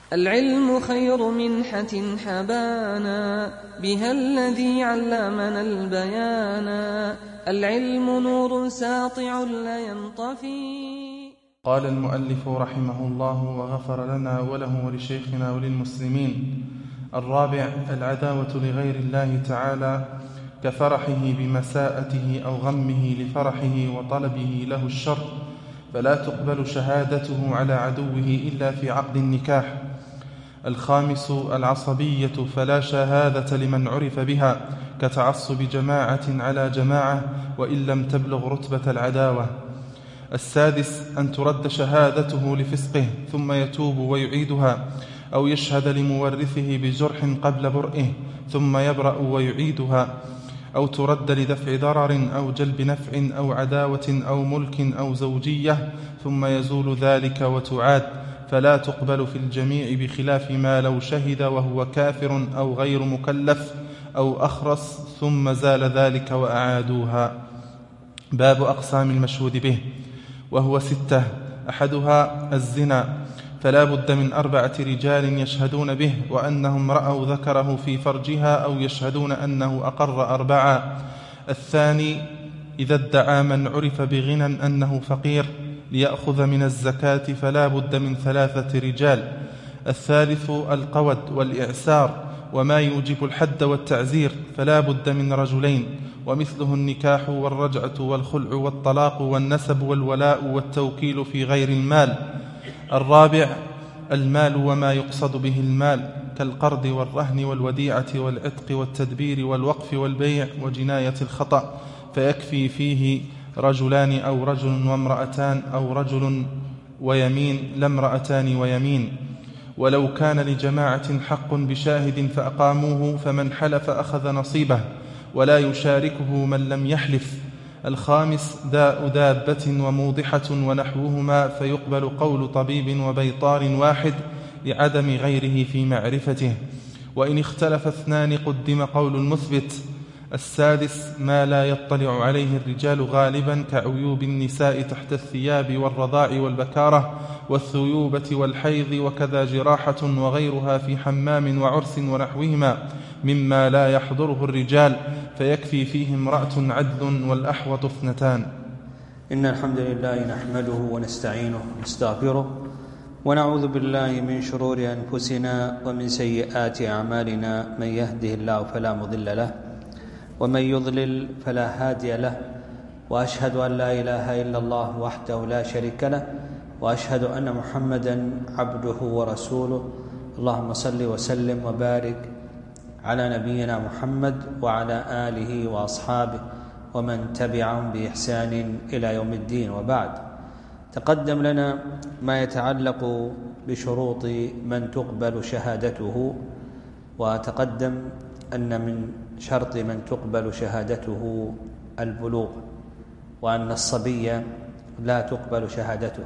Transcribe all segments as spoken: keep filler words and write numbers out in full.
العلم خير منحة حبانا بها الذي علمنا البيانا، العلم نور ساطع لا ينطفي. قال المؤلف رحمه الله وغفر لنا وله ولشيخنا وللمسلمين: الرابع: العداوة لغير الله تعالى كفرحه بمساءته أو غمه لفرحه وطلبه له الشر، فلا تقبل شهادته على عدوه إلا في عقد النكاح. الخامس: العصبية، فلا شهادة لمن عرف بها كتعصب جماعة على جماعة وإن لم تبلغ رتبة العداوة. السادس: أن ترد شهادته لفسقه ثم يتوب ويعيدها، أو يشهد لمورثه بجرح قبل برئه ثم يبرأ ويعيدها، أو ترد لدفع ضرر أو جلب نفع أو عداوة أو ملك أو زوجية ثم يزول ذلك وتعاد، فلا تقبل في الجميع، بخلاف ما لو شهد وهو كافر أو غير مكلف أو أخرس ثم زال ذلك وأعادوها. باب أقسام المشهود به، وهو ستة: أحدها الزنا، فلا بد من أربعة رجال يشهدون به وأنهم رأوا ذكره في فرجها، أو يشهدون أنه أقر أربعة. الثاني: إذا ادعى من عرف بغنى أنه فقير ليأخذ من الزكاة، فلا بد من ثلاثة رجال. الثالث: القود والإعسار وما يوجب الحد والتعزير، فلا بد من رجلين، ومثله النكاح والرجعة والخلع والطلاق والنسب والولاء والتوكيل في غير المال. الرابع: المال وما يقصد به المال، كالقرض والرهن والوديعة والعتق والتدبير والوقف والبيع وجناية الخطأ، فيكفي فيه رجلان أو رجل وامرأتان أو رجل ويمين لا امرأتان ويمين. ولو كان لجماعة حق بشاهد فأقاموه، فمن حلف أخذ نصيبه ولا يشاركه من لم يحلف. الخامس: داء دابة وموضحة ونحوهما، فيقبل قول طبيب وبيطار واحد لعدم غيره في معرفته، وإن اختلف اثنان قدم قول المثبت. السادس: ما لا يطلع عليه الرجال غالبا، كعيوب النساء تحت الثياب والرضاع والبكارة والثيوبة والحيض، وكذا جراحة وغيرها في حمام وعرس ونحوهما مما لا يحضره الرجال، فيكفي فيه امرأة عدل والأحوط اثنتان. إن الحمد لله نحمده ونستعينه ونستغفره، ونعوذ بالله من شرور أنفسنا ومن سيئات أعمالنا، من يهده الله فلا مضل له ومن يضلل فلا هادي له، وأشهد أن لا إله إلا الله وحده لا شريك له، وأشهد أن محمدا عبده ورسوله. اللهم صل وسلم وبارك على نبينا محمد وعلى آله وأصحابه ومن تبعهم بإحسان إلى يوم الدين. وبعد، تقدم لنا ما يتعلق بشروط من تقبل شهادته، وتقدم أن من شرط من تقبل شهادته البلوغ، وأن الصبي لا تقبل شهادته.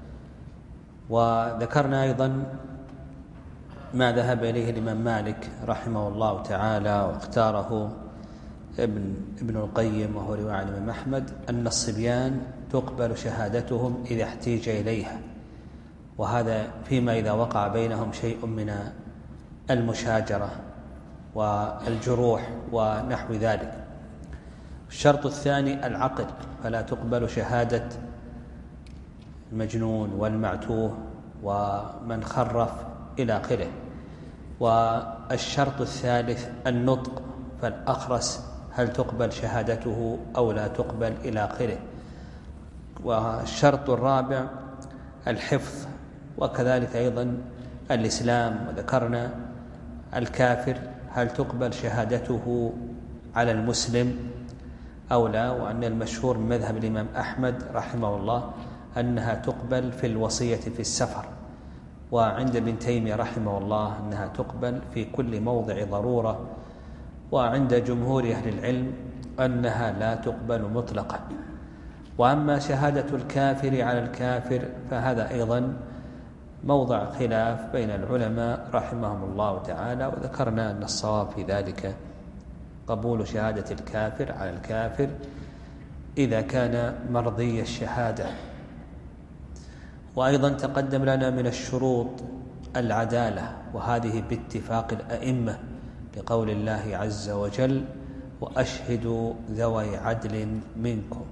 وذكرنا أيضا ما ذهب إليه الإمام مالك رحمه الله تعالى واختاره ابن, ابن القيم وهو رواية عن الإمام أحمد، أن الصبيان تقبل شهادتهم إذا احتيج إليها، وهذا فيما إذا وقع بينهم شيء من المشاجرة والجروح ونحو ذلك. الشرط الثاني العقل، فلا تقبل شهادة المجنون والمعتوه ومن خرف إلى آخره. والشرط الثالث النطق، فالأخرس هل تقبل شهادته أو لا تقبل إلى آخره. والشرط الرابع الحفظ، وكذلك أيضا الإسلام. وذكرنا الكافر هل تقبل شهادته على المسلم أو لا، وأن المشهور من مذهب الإمام أحمد رحمه الله أنها تقبل في الوصية في السفر، وعند ابن تيمية رحمه الله أنها تقبل في كل موضع ضرورة، وعند جمهور أهل العلم أنها لا تقبل مطلقا. وأما شهادة الكافر على الكافر فهذا أيضا موضع خلاف بين العلماء رحمهم الله تعالى، وذكرنا أن الصواب في ذلك قبول شهادة الكافر على الكافر إذا كان مرضي الشهادة. وأيضا تقدم لنا من الشروط العدالة، وهذه باتفاق الأئمة لقول الله عز وجل: وأشهدوا ذوي عدل منكم.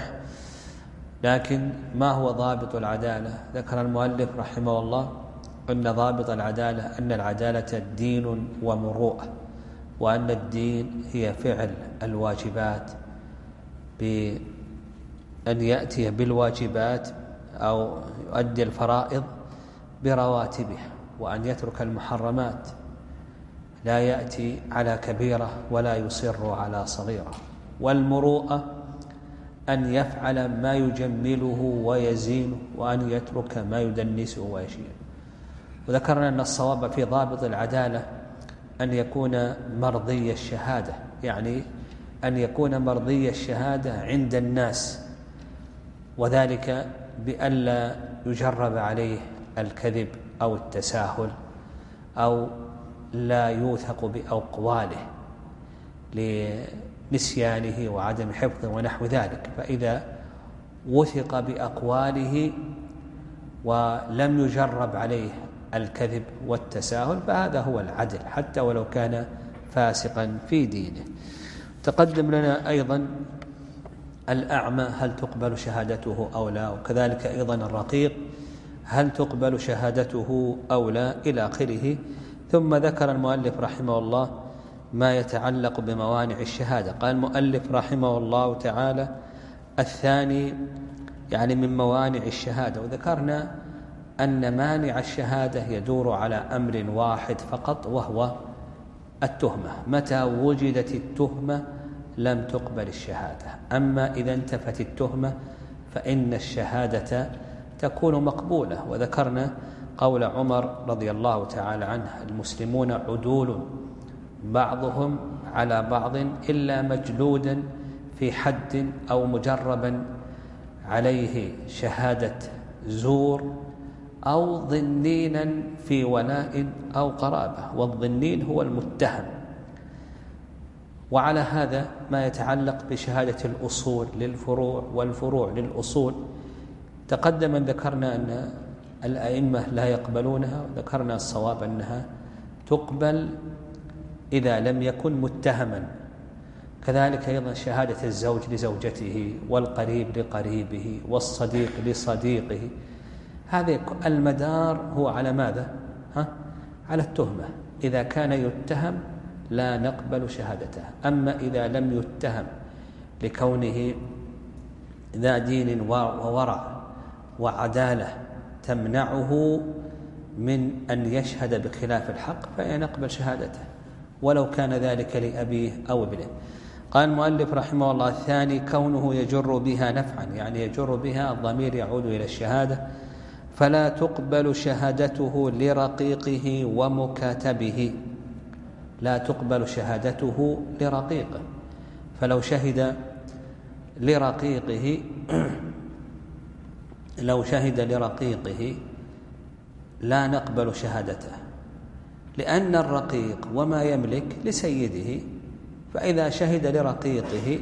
لكن ما هو ضابط العدالة؟ ذكر المؤلف رحمه الله أن ضابط العدالة أن العدالة دين ومروءة، وأن الدين هي فعل الواجبات بأن يأتي بالواجبات أو يؤدي الفرائض برواتبها، وأن يترك المحرمات، لا يأتي على كبيرة ولا يصر على صغيرة. والمروءة أن يفعل ما يجمله ويزينه، وأن يترك ما يدنسه ويشينه. وذكرنا أن الصواب في ضابط العدالة أن يكون مرضي الشهادة، يعني أن يكون مرضي الشهادة عند الناس، وذلك بألا يجرب عليه الكذب أو التساهل أو لا يوثق بأقواله لنسيانه وعدم حفظه ونحو ذلك. فإذا وثق بأقواله ولم يجرب عليه الكذب والتساهل فهذا هو العدل، حتى ولو كان فاسقا في دينه. تقدم لنا أيضا الأعمى هل تقبل شهادته أو لا، وكذلك أيضا الرقيق هل تقبل شهادته أو لا، إلى آخره. ثم ذكر المؤلف رحمه الله ما يتعلق بموانع الشهادة. قال المؤلف رحمه الله تعالى: الثاني يعني من موانع الشهادة. وذكرنا أن مانع الشهادة يدور على أمر واحد فقط، وهو التهمة. متى وجدت التهمة لم تقبل الشهادة. أما إذا انتفت التهمة فإن الشهادة تكون مقبولة. وذكرنا قول عمر رضي الله تعالى عنه: المسلمون عدول بعضهم على بعض إلا مجلودا في حد أو مجربا عليه شهادة زور أو ضنينا في ولاء أو قرابة. والضنين هو المتهم. وعلى هذا ما يتعلق بشهادة الأصول للفروع والفروع للأصول. تقدم أن ذكرنا أن الأئمة لا يقبلونها، وذكرنا الصواب أنها تقبل إذا لم يكن متهما. كذلك أيضا شهادة الزوج لزوجته، والقريب لقريبه، والصديق لصديقه. هذا المدار هو على ماذا؟ ها؟ على التهمة. إذا كان يتهم لا نقبل شهادته. أما إذا لم يتهم لكونه ذا دين وورع وعدالة تمنعه من أن يشهد بخلاف الحق فنقبل شهادته، ولو كان ذلك لأبيه أو ابنه. قال المؤلف رحمه الله: الثاني كونه يجر بها نفعا، يعني يجر بها الضمير يعود إلى الشهادة، فلا تقبل شهادته لرقيقه ومكاتبه. لا تقبل شهادته لرقيقه، فلو شهد لرقيقه لو شهد لرقيقه لا نقبل شهادته، لأن الرقيق وما يملك لسيده، فإذا شهد لرقيقه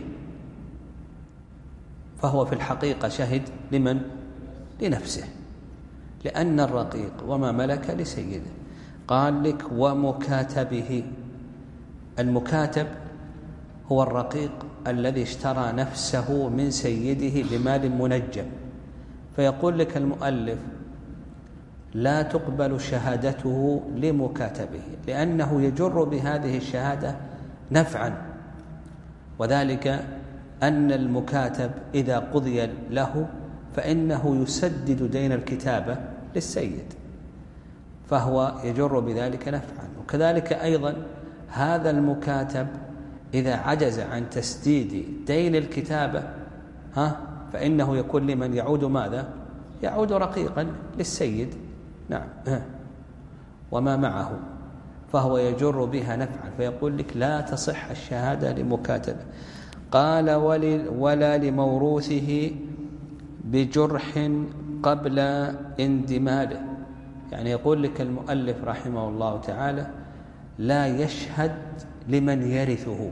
فهو في الحقيقة شهد لمن؟ لنفسه، لأن الرقيق وما ملك لسيده. قال لك: ومكاتبه. المكاتب هو الرقيق الذي اشترى نفسه من سيده بمال منجم. فيقول لك المؤلف: لا تقبل شهادته لمكاتبه، لأنه يجر بهذه الشهادة نفعا، وذلك أن المكاتب إذا قضي له فإنه يسدد دين الكتابة للسيد، فهو يجر بذلك نفعا. وكذلك أيضا هذا المكاتب إذا عجز عن تسديد دين الكتابة ها فإنه يكون لمن يعود ماذا؟ يعود رقيقا للسيد. نعم. وما معه، فهو يجر بها نفعا. فيقول لك: لا تصح الشهادة لمكاتبة. قال: ولا لموروثه بجرح قبل اندماله. يعني يقول لك المؤلف رحمه الله تعالى: لا يشهد لمن يرثه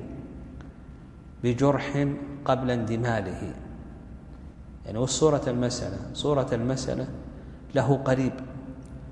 بجرح قبل اندماله. يعني والصورة المسألة صورة المسألة له قريب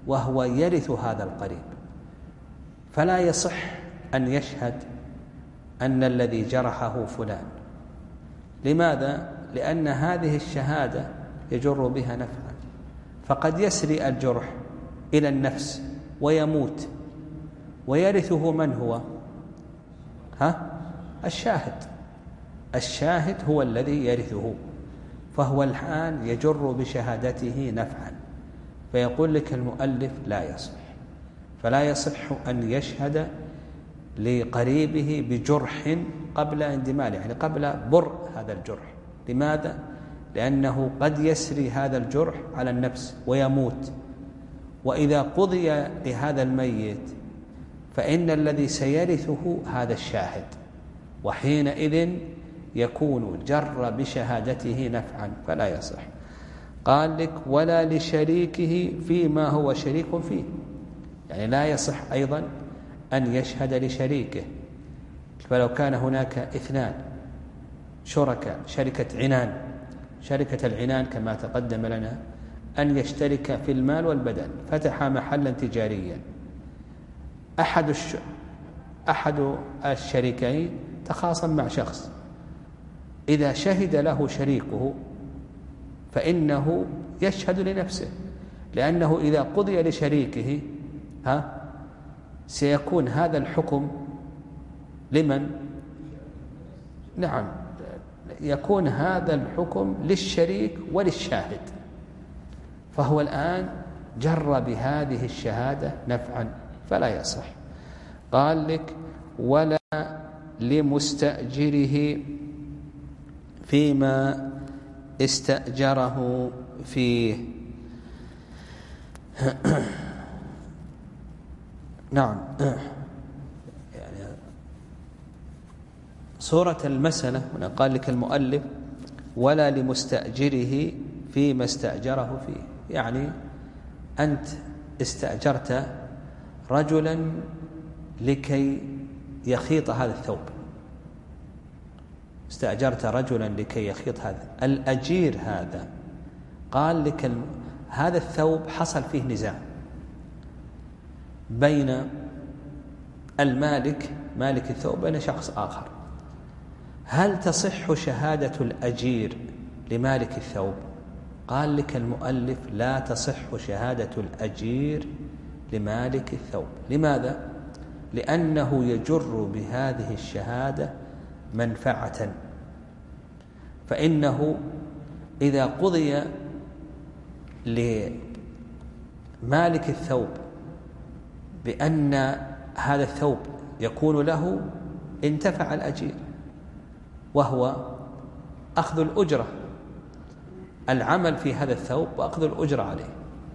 وهو يرث هذا القريب، فلا يصح أن يشهد أن الذي جرحه فلان. لماذا؟ لأن هذه الشهادة يجر بها نفعا، فقد يسري الجرح إلى النفس ويموت، ويرثه من هو؟ ها؟ الشاهد. الشاهد هو الذي يرثه، فهو الآن يجر بشهادته نفعا. فيقول لك المؤلف لا يصح، فلا يصح أن يشهد لقريبه بجرح قبل اندماله، يعني قبل برء هذا الجرح. لماذا؟ لأنه قد يسري هذا الجرح على النفس ويموت، وإذا قضي لهذا الميت فإن الذي سيرثه هذا الشاهد، وحينئذ يكون جر بشهادته نفعا، فلا يصح. قال لك ولا لشريكه فيما هو شريك فيه، يعني لا يصح أيضا أن يشهد لشريكه. فلو كان هناك اثنان شركاء، شركة عنان، شركة العنان كما تقدم لنا أن يشترك في المال والبدن، فتح محلا تجاريا، أحد الش... أحد الشريكين تخاصم مع شخص، إذا شهد له شريكه فإنه يشهد لنفسه، لأنه إذا قضي لشريكه ها سيكون هذا الحكم لمن؟ نعم، يكون هذا الحكم للشريك وللشاهد، فهو الآن جر بهذه الشهادة نفعا، فلا يصح. قال لك ولا لمستأجره فيما استأجره فيه. نعم، يعني صورة المسألة هنا قال لك المؤلف ولا لمستأجره فيما استأجره فيه، يعني أنت استأجرت رجلا لكي يخيط هذا الثوب، استأجرت رجلا لكي يخيط هذا الأجير هذا، قال لك هذا الثوب حصل فيه نزاع بين المالك مالك الثوب بين شخص آخر، هل تصح شهادة الأجير لمالك الثوب؟ قال لك المؤلف لا تصح شهادة الأجير لمالك الثوب. لماذا؟ لأنه يجر بهذه الشهادة منفعة، فإنه إذا قضي لمالك الثوب بأن هذا الثوب يكون له انتفع الأجير، وهو أخذ الأجرة، العمل في هذا الثوب وأخذ الأجرة عليه.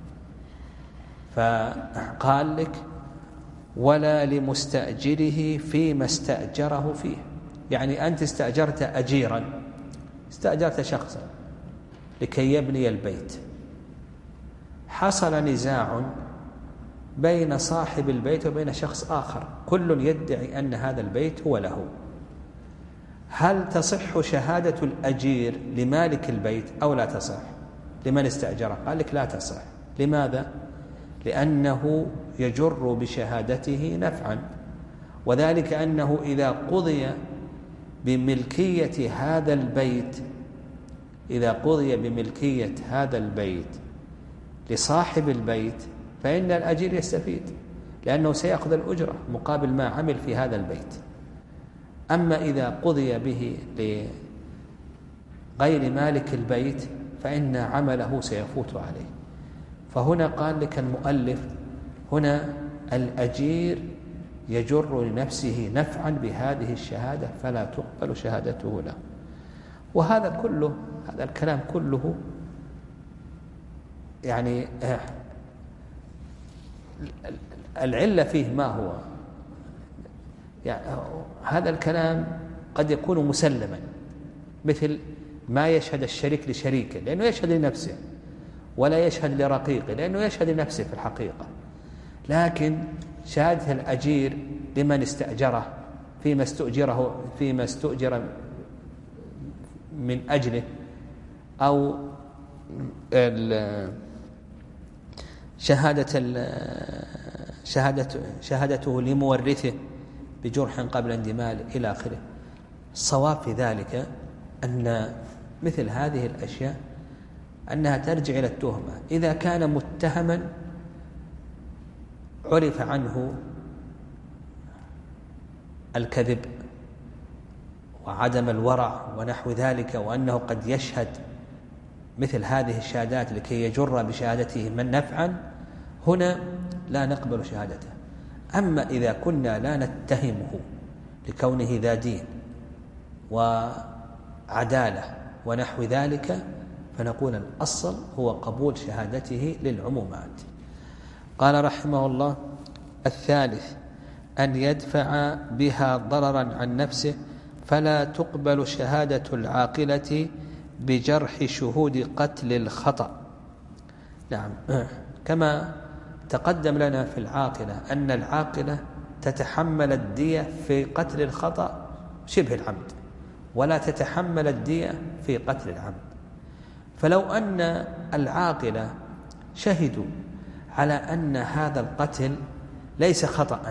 فقال لك ولا لمستأجره فيما استأجره فيه، يعني أنت استأجرت أجيرا، استأجرت شخصا لكي يبني البيت، حصل نزاع بين صاحب البيت وبين شخص آخر، كل يدعي أن هذا البيت هو له، هل تصح شهادة الأجير لمالك البيت أو لا تصح لمن استأجره؟ قال لك لا تصح. لماذا؟ لأنه يجر بشهادته نفعا، وذلك أنه إذا قضي بملكية هذا البيت إذا قضي بملكية هذا البيت لصاحب البيت فإن الأجير يستفيد، لأنه سيأخذ الأجرة مقابل ما عمل في هذا البيت. أما إذا قضي به لغير مالك البيت فإن عمله سيفوت عليه. فهنا قال لك المؤلف هنا الأجير يجر لنفسه نفعا بهذه الشهادة فلا تقبل شهادته له. وهذا كله هذا الكلام كله يعني العلة فيه ما هو؟ يعني هذا الكلام قد يكون مسلما، مثل ما يشهد الشريك لشريكه لأنه يشهد لنفسه، ولا يشهد لرقيقه لأنه يشهد لنفسه في الحقيقة، لكن شهادة الأجير لمن استأجره فيما استؤجره فيما استؤجر من أجله، أو شهادة شهادة شهادته لمورثه بجرح قبل اندمال إلى آخره. الصواب في ذلك أن مثل هذه الأشياء أنها ترجع إلى التهمة. إذا كان متهما عرف عنه الكذب وعدم الورع ونحو ذلك، وأنه قد يشهد مثل هذه الشهادات لكي يجر بشهادته من نفعا، هنا لا نقبل شهادته. أما إذا كنا لا نتهمه لكونه ذا دين وعدالة ونحو ذلك، فنقول الأصل هو قبول شهادته للعمومات. قال رحمه الله: الثالث أن يدفع بها ضررا عن نفسه، فلا تقبل شهادة العاقلة بجرح شهود قتل الخطأ. نعم، كما تقدم لنا في العاقلة أن العاقلة تتحمل الدية في قتل الخطأ شبه العمد، ولا تتحمل الدية في قتل العمد. فلو أن العاقلة شهدوا على أن هذا القتل ليس خطأ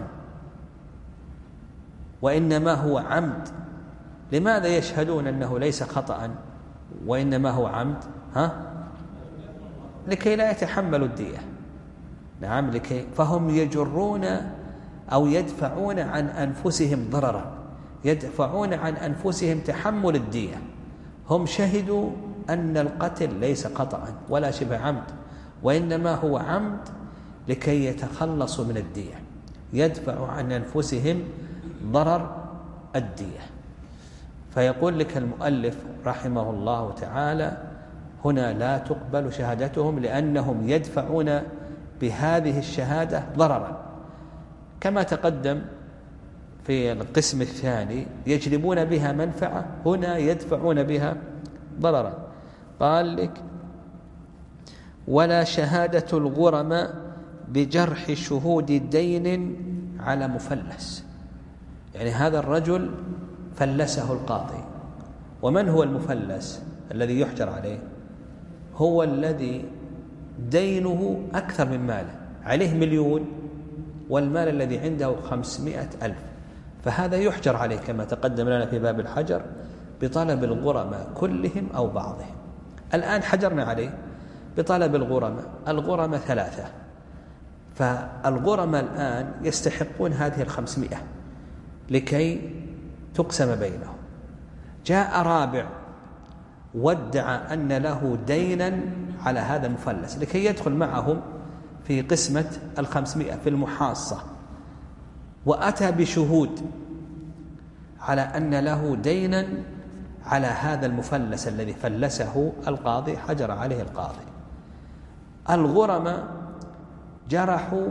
وإنما هو عمد، لماذا يشهدون أنه ليس خطأ وإنما هو عمد؟ ها؟ لكي لا يتحملوا الدية. نعم، لكي فهم يجرون أو يدفعون عن أنفسهم ضررا، يدفعون عن أنفسهم تحمل الدية. هم شهدوا أن القتل ليس خطأ ولا شبه عمد، وإنما هو عمد لكي يتخلصوا من الدية، يدفع عن أنفسهم ضرر الدية. فيقول لك المؤلف رحمه الله تعالى: هنا لا تقبل شهادتهم لأنهم يدفعون بهذه الشهادة ضررا، كما تقدم في القسم الثاني يجلبون بها منفعة، هنا يدفعون بها ضررا. قال لك: ولا شهادة الغرماء بجرح شهود دين على مفلس. يعني هذا الرجل فلسه القاضي، ومن هو المفلس الذي يحجر عليه؟ هو الذي دينه أكثر من ماله، عليه مليون والمال الذي عنده خمسمائة ألف، فهذا يحجر عليه كما تقدم لنا في باب الحجر بطلب الغرماء كلهم أو بعضهم. الآن حجرنا عليه بطلب الغرماء، الغرماء ثلاثة، فالغرماء الآن يستحقون هذه الخمسمائة لكي تقسم بينهم. جاء رابع وادعى أن له دينا على هذا المفلس لكي يدخل معهم في قسمة الخمسمائة في المحاصة، وأتى بشهود على أن له دينا على هذا المفلس الذي فلسه القاضي، حجر عليه القاضي. الغرماء جرحوا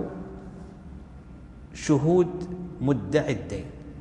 شهود مدعي الدين،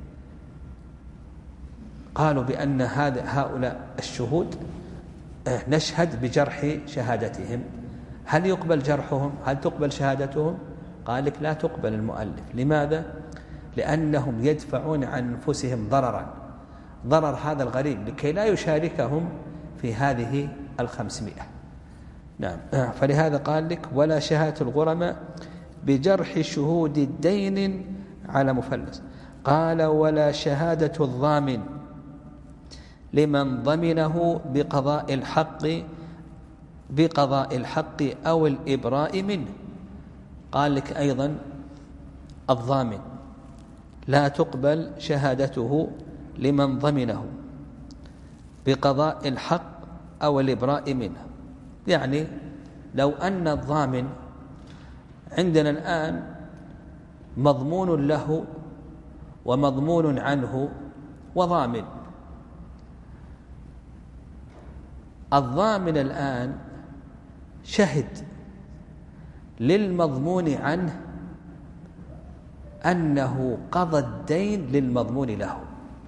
قالوا بأن هذا هؤلاء الشهود نشهد بجرح شهادتهم، هل يقبل جرحهم؟ هل تقبل شهادتهم؟ قال لك لا تقبل المؤلف. لماذا؟ لأنهم يدفعون عن أنفسهم ضررا، ضرر هذا الغريب لكي لا يشاركهم في هذه الخمسمائة. نعم، فلهذا قال لك: ولا شهادة الغرماء بجرح شهود الدين على مفلس. قال: ولا شهادة الضامن لمن ضمنه بقضاء الحق بقضاء الحق أو الإبراء منه. قال لك أيضا الضامن لا تقبل شهادته لمن ضمنه بقضاء الحق أو الإبراء منه. يعني لو أن الضامن عندنا الآن مضمون له ومضمون عنه وضامن، الضامن الآن شهد للمضمون عنه أنه قضى الدين للمضمون له.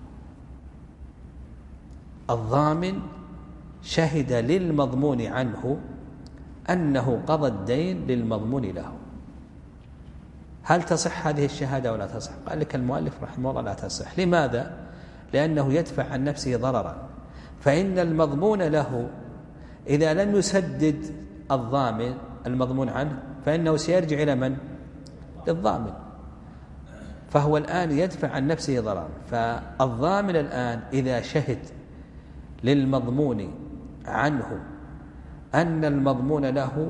الضامن شهد للمضمون عنه أنه قضى الدين للمضمون له. هل تصح هذه الشهادة ولا تصح؟ قال لك المؤلف رحمه الله لا تصح. لماذا؟ لأنه يدفع عن نفسه ضررا، فإن المضمون له إذا لم يسدد الضامن المضمون عنه فإنه سيرجع إلى من؟ للضامن. فهو الآن يدفع عن نفسه ضررا. فالضامن الآن إذا شهد للمضمون عنه أن المضمون له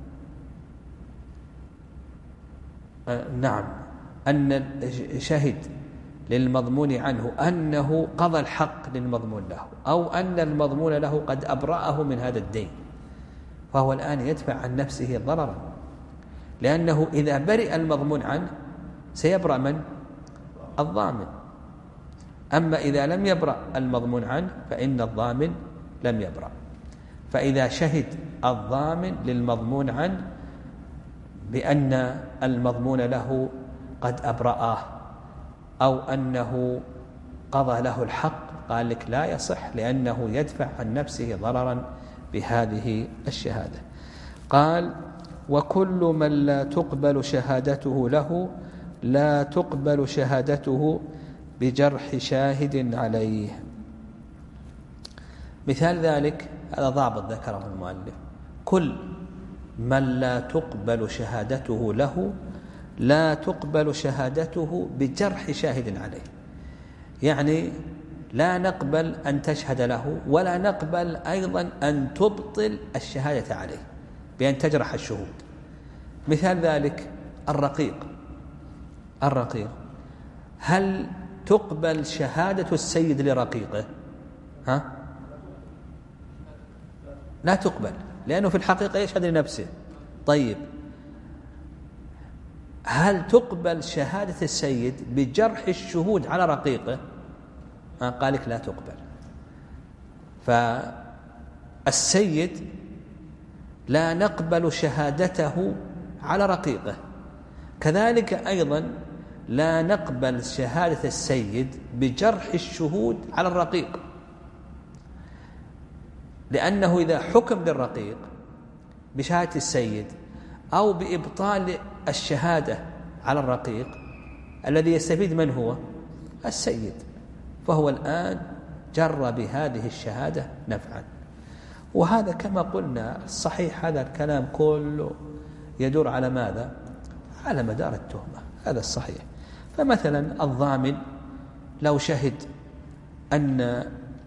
آه نعم أن شهد للمضمون عنه أنه قضى الحق للمضمون له، أو أن المضمون له قد أبرأه من هذا الدين، فهو الآن يدفع عن نفسه ضررا، لأنه إذا برئ المضمون عنه سيبرأ من؟ الضامن. أما إذا لم يبرأ المضمون عنه فإن الضامن لم يبرأ. فإذا شهد الضامن للمضمون عنه بأن المضمون له قد أبرأه أو أنه قضى له الحق، قال لك لا يصح، لأنه يدفع عن نفسه ضررا بهذه الشهادة. قال: وكل من لا تقبل شهادته له لا تقبل شهادته بجرح شاهد عليه. مثال ذلك، هذا ضابط ذكره المؤلف: كل من لا تقبل شهادته له لا تقبل شهادته بجرح شاهد عليه. يعني لا نقبل أن تشهد له، ولا نقبل أيضا أن تبطل الشهادة عليه بأن تجرح الشهود. مثال ذلك الرقيق. الرقيق هل تقبل شهادة السيد لرقيقه؟ ها؟ لا تقبل، لأنه في الحقيقة يشهد لنفسه. طيب، هل تقبل شهادة السيد بجرح الشهود على رقيقه؟ قال لك لا تقبل. فالسيد لا نقبل شهادته على رقيقه، كذلك أيضا لا نقبل شهادة السيد بجرح الشهود على الرقيق، لأنه إذا حكم للرقيق بشهادة السيد أو بإبطال الشهادة على الرقيق، الذي يستفيد من هو؟ السيد. فهو الآن جر بهذه الشهادة نفعا. وهذا كما قلنا صحيح، هذا الكلام كله يدور على ماذا؟ على مدار التهمة، هذا الصحيح. فمثلا الضامن لو شهد أن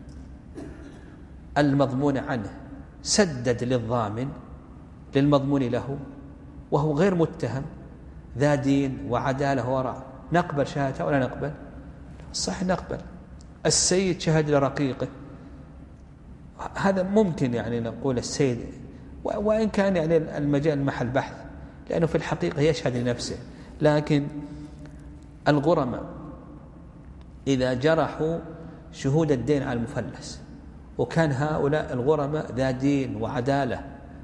المضمون عنه سدد للضامن للمضمون له وهو غير متهم، ذا دين وعدالة وورع، نقبل شهادته ولا نقبل؟ صح نقبل. السيد شهد لرقيقه، هذا ممكن يعني نقول السيد، وإن كان يعني المجال محل بحث، لأنه في الحقيقة يشهد لنفسه. لكن الغرماء إذا جرحوا شهود الدين على المفلس، وكان هؤلاء الغرماء ذا دين وعدالة،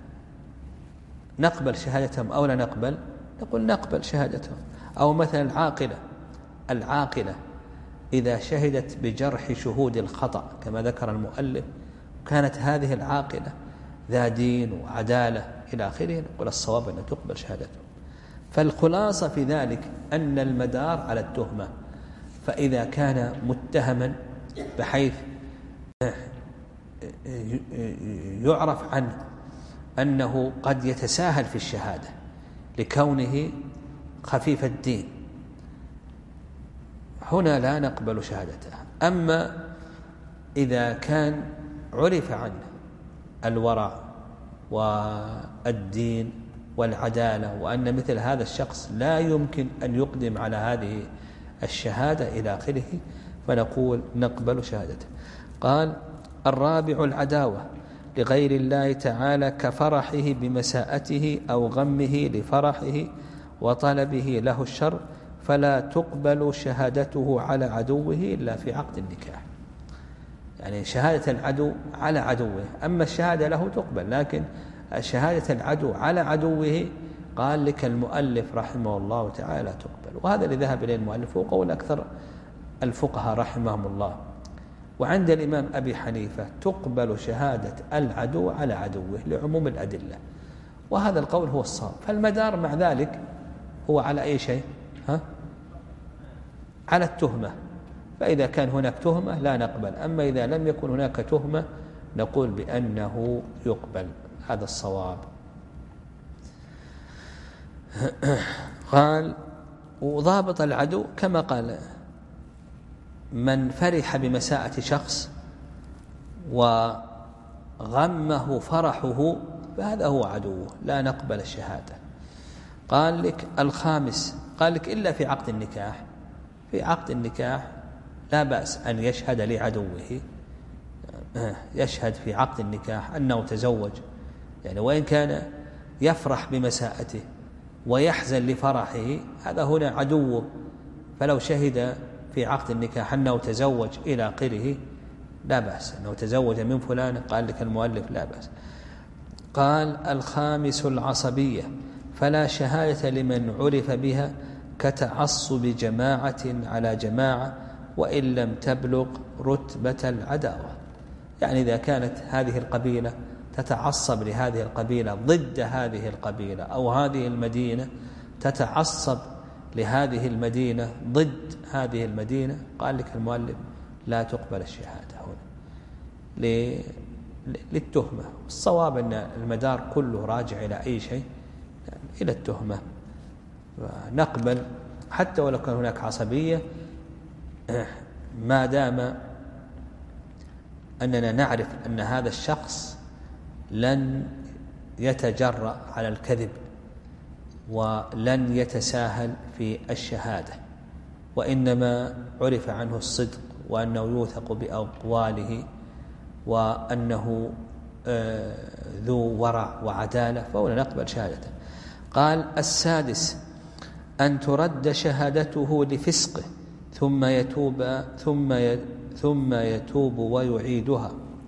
نقبل شهادتهم أو لا نقبل؟ نقول نقبل شهادتهم. أو مثلا العاقلة العاقلة إذا شهدت بجرح شهود الخطأ كما ذكر المؤلف، كانت هذه العاقلة ذا دين وعدالة إلى آخره، نقول الصواب أن تقبل شهادتهم. فالخلاصة في ذلك أن المدار على التهمة. فإذا كان متهما بحيث يعرف عنه أنه قد يتساهل في الشهادة لكونه خفيف الدين، هنا لا نقبل شهادته. أما إذا كان عرف عنه الورع والدين والعدالة، وأن مثل هذا الشخص لا يمكن أن يقدم على هذه الشهادة إلى آخره، فنقول نقبل شهادته. قال: الرابع العداوة لغير الله تعالى كفرحه بمساءته أو غمه لفرحه وطلبه له الشر، فلا تقبل شهادته على عدوه إلا في عقد النكاح. يعني شهادة العدو على عدوه، أما الشهادة له تقبل، لكن شهادة العدو على عدوه قال لك المؤلف رحمه الله تعالى تقبل. وهذا اللي ذهب إليه المؤلف وقول أكثر الفقهاء رحمهم الله. وعند الإمام أبي حنيفة تقبل شهادة العدو على عدوه لعموم الأدلة، وهذا القول هو الصواب. فالمدار مع ذلك هو على أي شيء؟ ها؟ على التهمة. فإذا كان هناك تهمة لا نقبل، أما إذا لم يكن هناك تهمة نقول بأنه يقبل. هذا الصواب. قال وضابط العدو كما قال: من فرح بمساءة شخص وغمه فرحه فهذا هو عدوه، لا نقبل الشهادة. قال لك الخامس، قال لك إلا في عقد النكاح. في عقد النكاح لا بأس أن يشهد لعدوه، يشهد في عقد النكاح أنه تزوج، يعني وإن كان يفرح بمساءته ويحزن لفرحه، هذا هنا عدوه، فلو شهد في عقد النكاح أنه تزوج إلى آخره لا بأس، أنه تزوج من فلان، قال لك المؤلف لا بأس. قال الخامس العصبية، فلا شهادة لمن عرف بها كتعصب جماعة على جماعة وإن لم تبلغ رتبة العداوة. يعني إذا كانت هذه القبيلة تتعصب لهذه القبيلة ضد هذه القبيلة، أو هذه المدينة تتعصب لهذه المدينة ضد هذه المدينة، قال لك المؤلف لا تقبل الشهادة هنا للتهمة. الصواب أن المدار كله راجع إلى أي شيء، إلى التهمة، نقبل حتى ولو كان هناك عصبية، ما دام أننا نعرف أن هذا الشخص لن يتجرأ على الكذب ولن يتساهل في الشهادة، وإنما عرف عنه الصدق وأنه يوثق بأقواله وأنه ذو ورع وعدالة، فهنا نقبل شهادته. قال السادس أن ترد شهادته لفسقه ثم يتوب ثم ثم يتوب ويعيدها.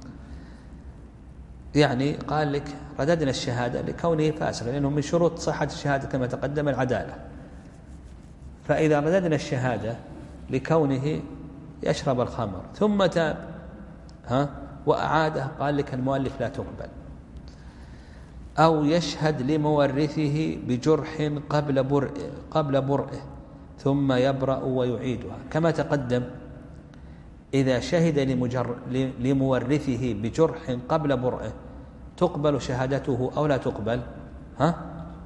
يعني قال لك رددنا الشهادة لكونه فاسق، لأنه من شروط صحة الشهادة كما تقدم العدالة، فإذا رددنا الشهادة لكونه يشرب الخمر ثم تاب ها وأعاده، قال لك المؤلف لا تقبل. أو يشهد لمورثه بجرح قبل برئه قبل برئه ثم يبرأ ويعيدها، كما تقدم إذا شهد لمورثه بجرح قبل برئه تقبل شهادته أو لا تقبل؟ ها؟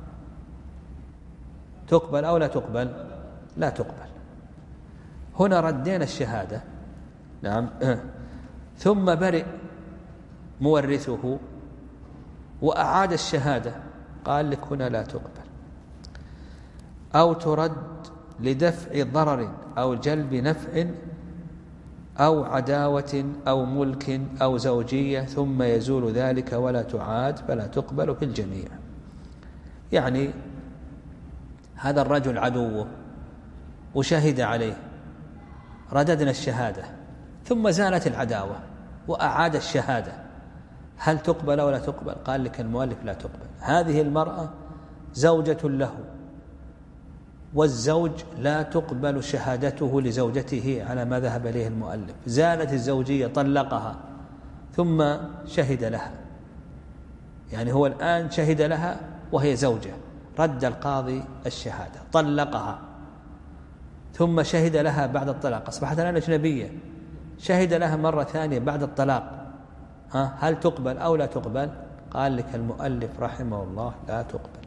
تقبل أو لا تقبل؟ لا تقبل. هنا ردينا الشهادة، نعم، ثم برئ مورثه وأعاد الشهادة، قال لك هنا لا تقبل. أو ترد لدفع ضرر أو جلب نفع أو عداوة أو ملك أو زوجية ثم يزول ذلك ولا تعاد فلا تقبل في الجميع. يعني هذا الرجل عدوه وشهد عليه، رددنا الشهادة ثم زالت العداوة وأعاد الشهادة، هل تقبل ولا تقبل؟ قال لك المؤلف لا تقبل. هذه المرأة زوجة له، والزوج لا تقبل شهادته لزوجته على ما ذهب إليه المؤلف. زالت الزوجية، طلقها ثم شهد لها، يعني هو الآن شهد لها وهي زوجة، رد القاضي الشهادة، طلقها ثم شهد لها بعد الطلاق، أصبحت الآن أجنبية، شهد لها مرة ثانية بعد الطلاق، ها هل تقبل أو لا تقبل؟ قال لك المؤلف رحمه الله لا تقبل.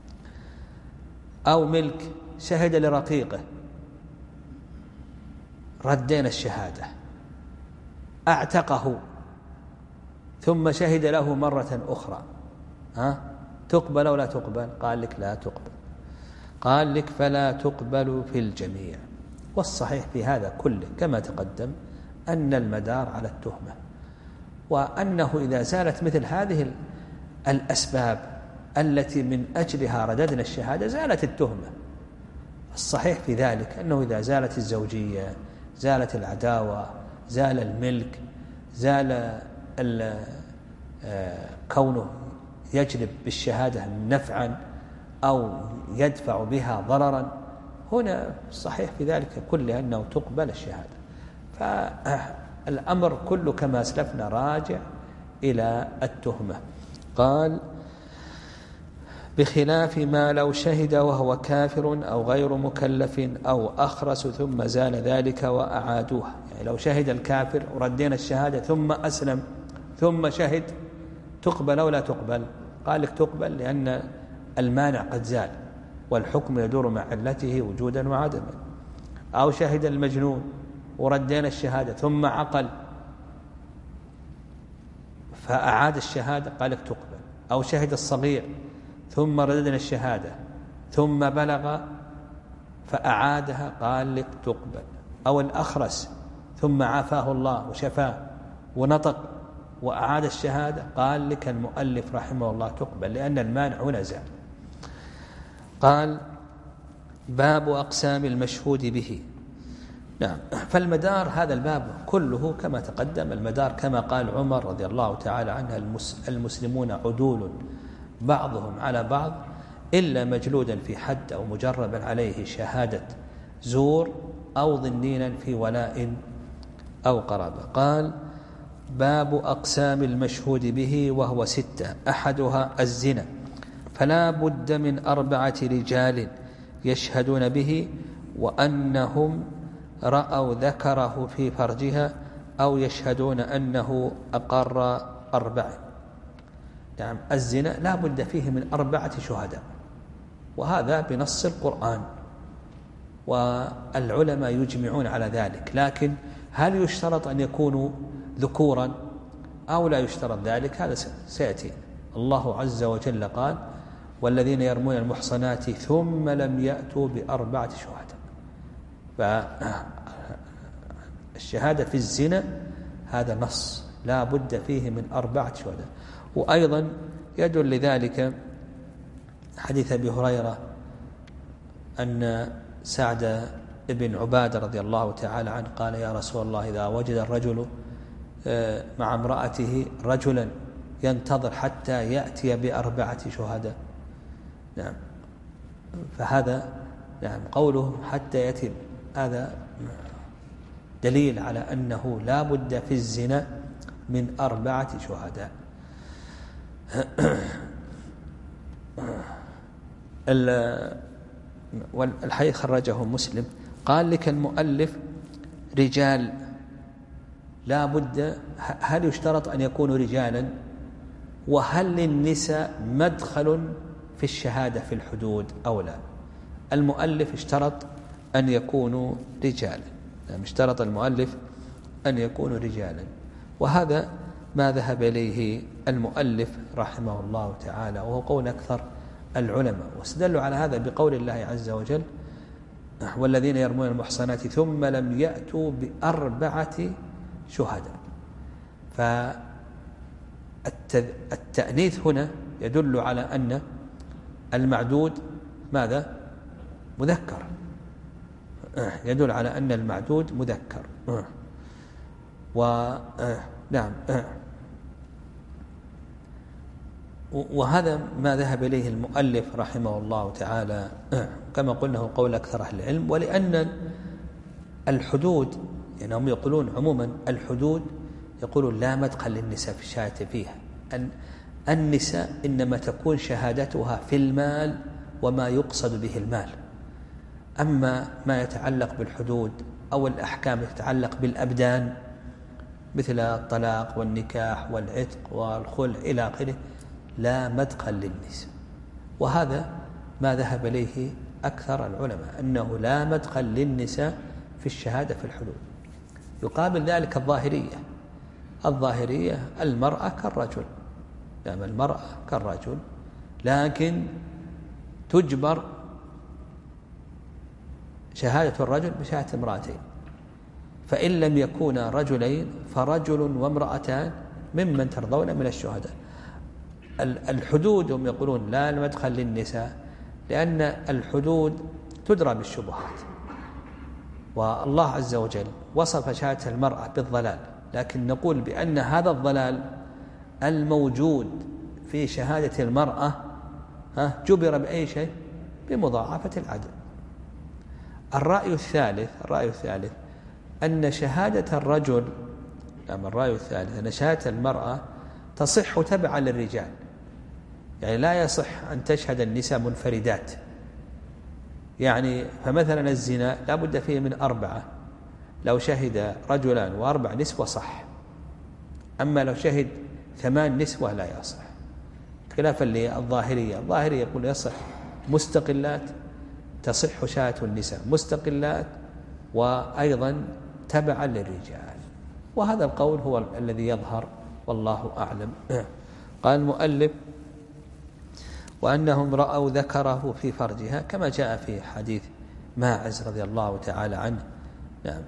أو ملك، شهد لرقيقه، ردينا الشهادة، أعتقه ثم شهد له مرة أخرى، ها تقبل أو لا تقبل؟ قال لك لا تقبل. قال لك فلا تقبل في الجميع. والصحيح في هذا كله كما تقدم أن المدار على التهمة، وأنه إذا زالت مثل هذه الأسباب التي من أجلها رددنا الشهادة زالت التهمة. الصحيح في ذلك أنه إذا زالت الزوجية، زالت العداوة، زال الملك، زال كونه يجلب بالشهادة نفعا أو يدفع بها ضررا، هنا الصحيح في ذلك كله أنه تقبل الشهادة. فالأمر كله كما أسلفنا راجع إلى التهمة. قال بخلاف ما لو شهد وهو كافر أو غير مكلف أو أخرس ثم زال ذلك وأعادوها. يعني لو شهد الكافر وردينا الشهادة ثم أسلم ثم شهد، تقبل أو لا تقبل؟ قال لك تقبل، لأن المانع قد زال والحكم يدور مع علته وجودا وعدما. أو شهد المجنون وردينا الشهادة ثم عقل فأعاد الشهادة قال لك تقبل. أو شهد الصغير ثم رددنا الشهادة ثم بلغ فأعادها قال لك تقبل. أو الأخرس ثم عافاه الله وشفاه ونطق وأعاد الشهادة قال لك المؤلف رحمه الله تقبل، لأن المانع نزع. قال باب أقسام المشهود به. نعم، فالمدار هذا الباب كله كما تقدم، المدار كما قال عمر رضي الله تعالى عنه المسلمون عدول بعضهم على بعض إلا مجلودا في حد أو مجربا عليه شهادة زور أو ضنينا في ولاء أو قرابة. قال باب أقسام المشهود به وهو ستة، أحدها الزنا، فلا بد من أربعة رجال يشهدون به وأنهم رأوا ذكره في فرجها أو يشهدون أنه أقر أربع. نعم، الزنا لا بد فيه من أربعة شهداء، وهذا بنص القرآن والعلماء يجمعون على ذلك. لكن هل يشترط أن يكونوا ذكورا أو لا يشترط ذلك؟ هذا سيأتي. الله عز وجل قال والذين يرمون المحصنات ثم لم يأتوا بأربعة شهداء. فالشهادة في الزنا هذا نص لا بد فيه من أربعة شهداء. وأيضا يدل لذلك حديث أبي هريرة أن سعد بن عبادة رضي الله تعالى عنه قال يا رسول الله إذا وجد الرجل مع امرأته رجلا ينتظر حتى يأتي بأربعة شهداء. نعم، فهذا نعم قوله حتى يأتي هذا دليل على أنه لا بد في الزنا من أربعة شهداء. والحديث خرجه مسلم. قال لك المؤلف رجال لا بد، هل يشترط أن يكونوا رجالا؟ وهل للنساء مدخل في الشهادة في الحدود أو لا؟ المؤلف اشترط أن يكونوا رجالا، يعني اشترط المؤلف أن يكونوا رجالا، وهذا ما ذهب إليه المؤلف رحمه الله تعالى، وهو قول أكثر العلماء. واستدلوا على هذا بقول الله عز وجل والذين يرمون المحصنات ثم لم يأتوا بأربعة شهداء. فالتأنيث هنا يدل على أن المعدود ماذا؟ مذكر، يدل على أن المعدود مذكر. ونعم، وهذا ما ذهب إليه المؤلف رحمه الله تعالى كما قلنا هو قول أكثر أهل العلم. ولأن الحدود يعني هم يقولون عموما الحدود يقولون لا مدخل للنساء في الشهادة فيها. النساء إنما تكون شهادتها في المال وما يقصد به المال. أما ما يتعلق بالحدود أو الأحكام يتعلق بالأبدان مثل الطلاق والنكاح والعتق والخلع إلى آخره لا مدخل للنساء. وهذا ما ذهب إليه أكثر العلماء أنه لا مدخل للنساء في الشهادة في الحدود. يقابل ذلك الظاهرية. الظاهرية المرأة كالرجل، يعني المرأة كالرجل، لكن تجبر شهادة الرجل بشهادة امرأتين، فإن لم يكونا رجلين فرجل وامرأتان ممن ترضون من الشهداء. الحدود هم يقولون لا مدخل للنساء لأن الحدود تدرى بالشبهات، والله عز وجل وصف شهادة المرأة بالضلال، لكن نقول بأن هذا الضلال الموجود في شهادة المرأة جبر بأي شيء؟ بمضاعفة العدل. الرأي الثالث الرأي الثالث أن شهادة الرجل أما الرأي الثالث أن شهادة المرأة تصح تبعا للرجال، يعني لا يصح أن تشهد النساء منفردات. يعني فمثلا الزنا لا بد فيه من أربعة، لو شهد رجلان وأربع نسوة صح، أما لو شهد ثمان نسوة لا يصح، خلافا للظاهرية. الظاهرية يقول يصح مستقلات تصح شاة النساء مستقلات وأيضا تبعا للرجال، وهذا القول هو الذي يظهر والله أعلم. قال المؤلف: وأنهم رأوا ذكره في فرجها، كما جاء في حديث ماعز رضي الله تعالى عنه. نعم.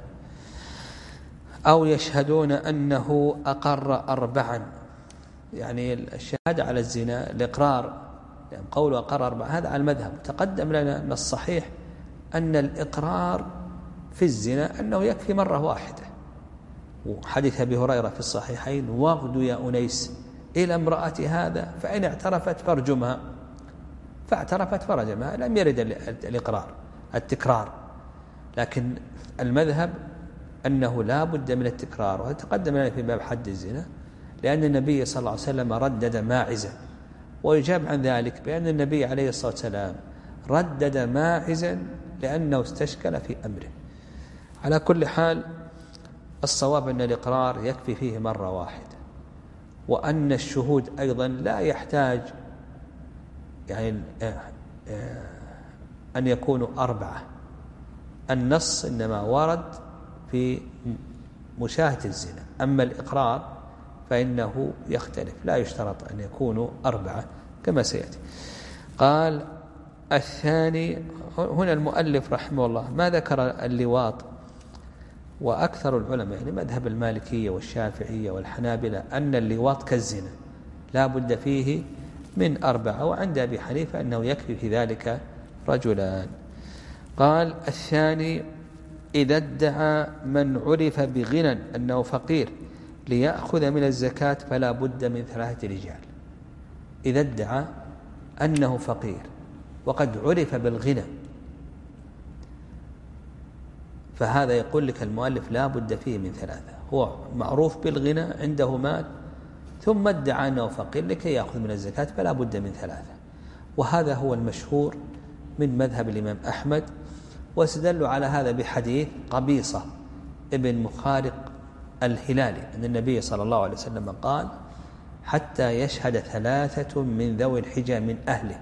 أو يشهدون أنه أقر أربعا، يعني الشهادة على الزنا الإقرار، يعني قوله أقر أربعا هذا على المذهب. تقدم لنا أن الصحيح أن الإقرار في الزنا أنه يكفي مرة واحدة، وحديث أبي هريرة في الصحيحين: واغدوا يا أنيس إلى امرأة هذا فإن اعترفت فارجمها، فاعترفت فرجمها، لم يرد الإقرار التكرار. لكن المذهب أنه لا بد من التكرار، وتقدم لنا في باب حد الزنا لأن النبي صلى الله عليه وسلم ردد ماعزا، ويجاب عن ذلك بأن النبي عليه الصلاة والسلام ردد ماعزا لأنه استشكل في أمره. على كل حال الصواب أن الإقرار يكفي فيه مرة واحدة، وأن الشهود أيضا لا يحتاج يعني أن يكونوا أربعة. النص إنما ورد في مشاهدة الزنا، أما الإقرار فإنه يختلف، لا يشترط أن يكونوا أربعة كما سيأتي. قال الثاني، هنا المؤلف رحمه الله ما ذكر اللواط، وأكثر العلماء يعني مذهب المالكية والشافعية والحنابلة أن اللواط كالزنا لا بد فيه من أربعة، وعند أبي حنيفة أنه يكفي في ذلك رجلان. قال الثاني: إذا ادعى من عرف بغنى أنه فقير ليأخذ من الزكاة فلا بد من ثلاثة رجال. إذا ادعى أنه فقير وقد عرف بالغنى، فهذا يقول لك المؤلف لا بد فيه من ثلاثة. هو معروف بالغنى، عنده مال، ثم ادعى أنه فقير لكي يأخذ من الزكاة فلا بد من ثلاثة، وهذا هو المشهور من مذهب الإمام أحمد. واستدلوا على هذا بحديث قبيصة ابن مخارق الهلالي أن النبي صلى الله عليه وسلم قال: حتى يشهد ثلاثة من ذوي الحجى من أهله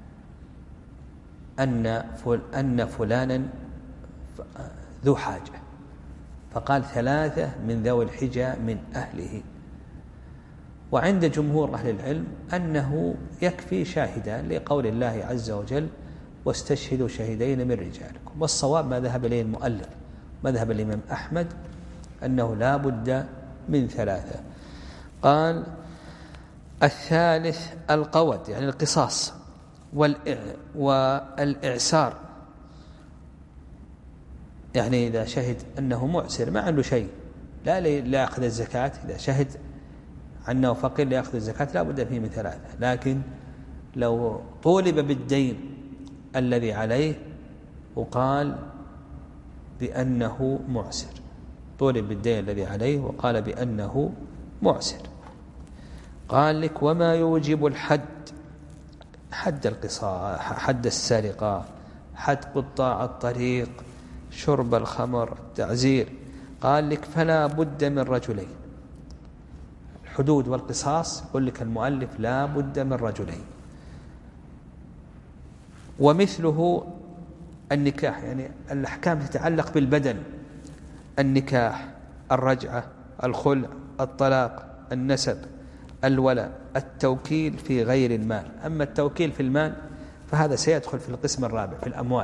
أن أن فلانا ذو حاجة، فقال ثلاثة من ذوي الحجى من أهله. وعند جمهور أهل العلم أنه يكفي شاهدان لقول الله عز وجل: واستشهدوا شهيدين من رجالكم. والصواب ما ذهب إليه المؤلف مذهب الإمام أحمد أنه لا بد من ثلاثة. قال الثالث القود، يعني القصاص والإعسار، يعني إذا شهد أنه معسر ما عنده شيء لا يأخذ الزكاة، إذا شهد أنه فقير لا يأخذ الزكاة لا بد فيه من ثلاثة. لكن لو طولب بالدين الذي عليه وقال بأنه معسر، طولب بالدين الذي عليه وقال بأنه معسر، قال لك: وما يوجب الحد، حد القصاص، حد السرقة، حد قطاع الطريق، شرب الخمر، التعزير، قال لك: فلا بد من رجلين. الحدود والقصاص يقول لك المؤلف لا بد من رجلين. ومثله النكاح، يعني الأحكام تتعلق بالبدن: النكاح، الرجعة، الخلع، الطلاق، النسب، الولاء، التوكيل في غير المال. أما التوكيل في المال فهذا سيدخل في القسم الرابع في الأموال.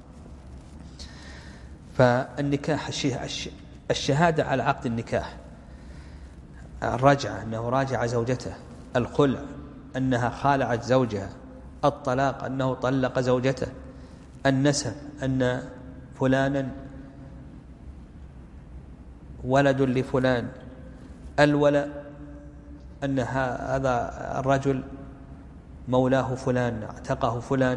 فالنكاح الشهادة على عقد النكاح، الرجعة أنه راجع زوجته، الخلع أنها خالعت زوجها، الطلاق أنه طلق زوجته، النسب أن فلانا ولد لفلان، الولاء أن هذا الرجل مولاه فلان، اعتقه فلان،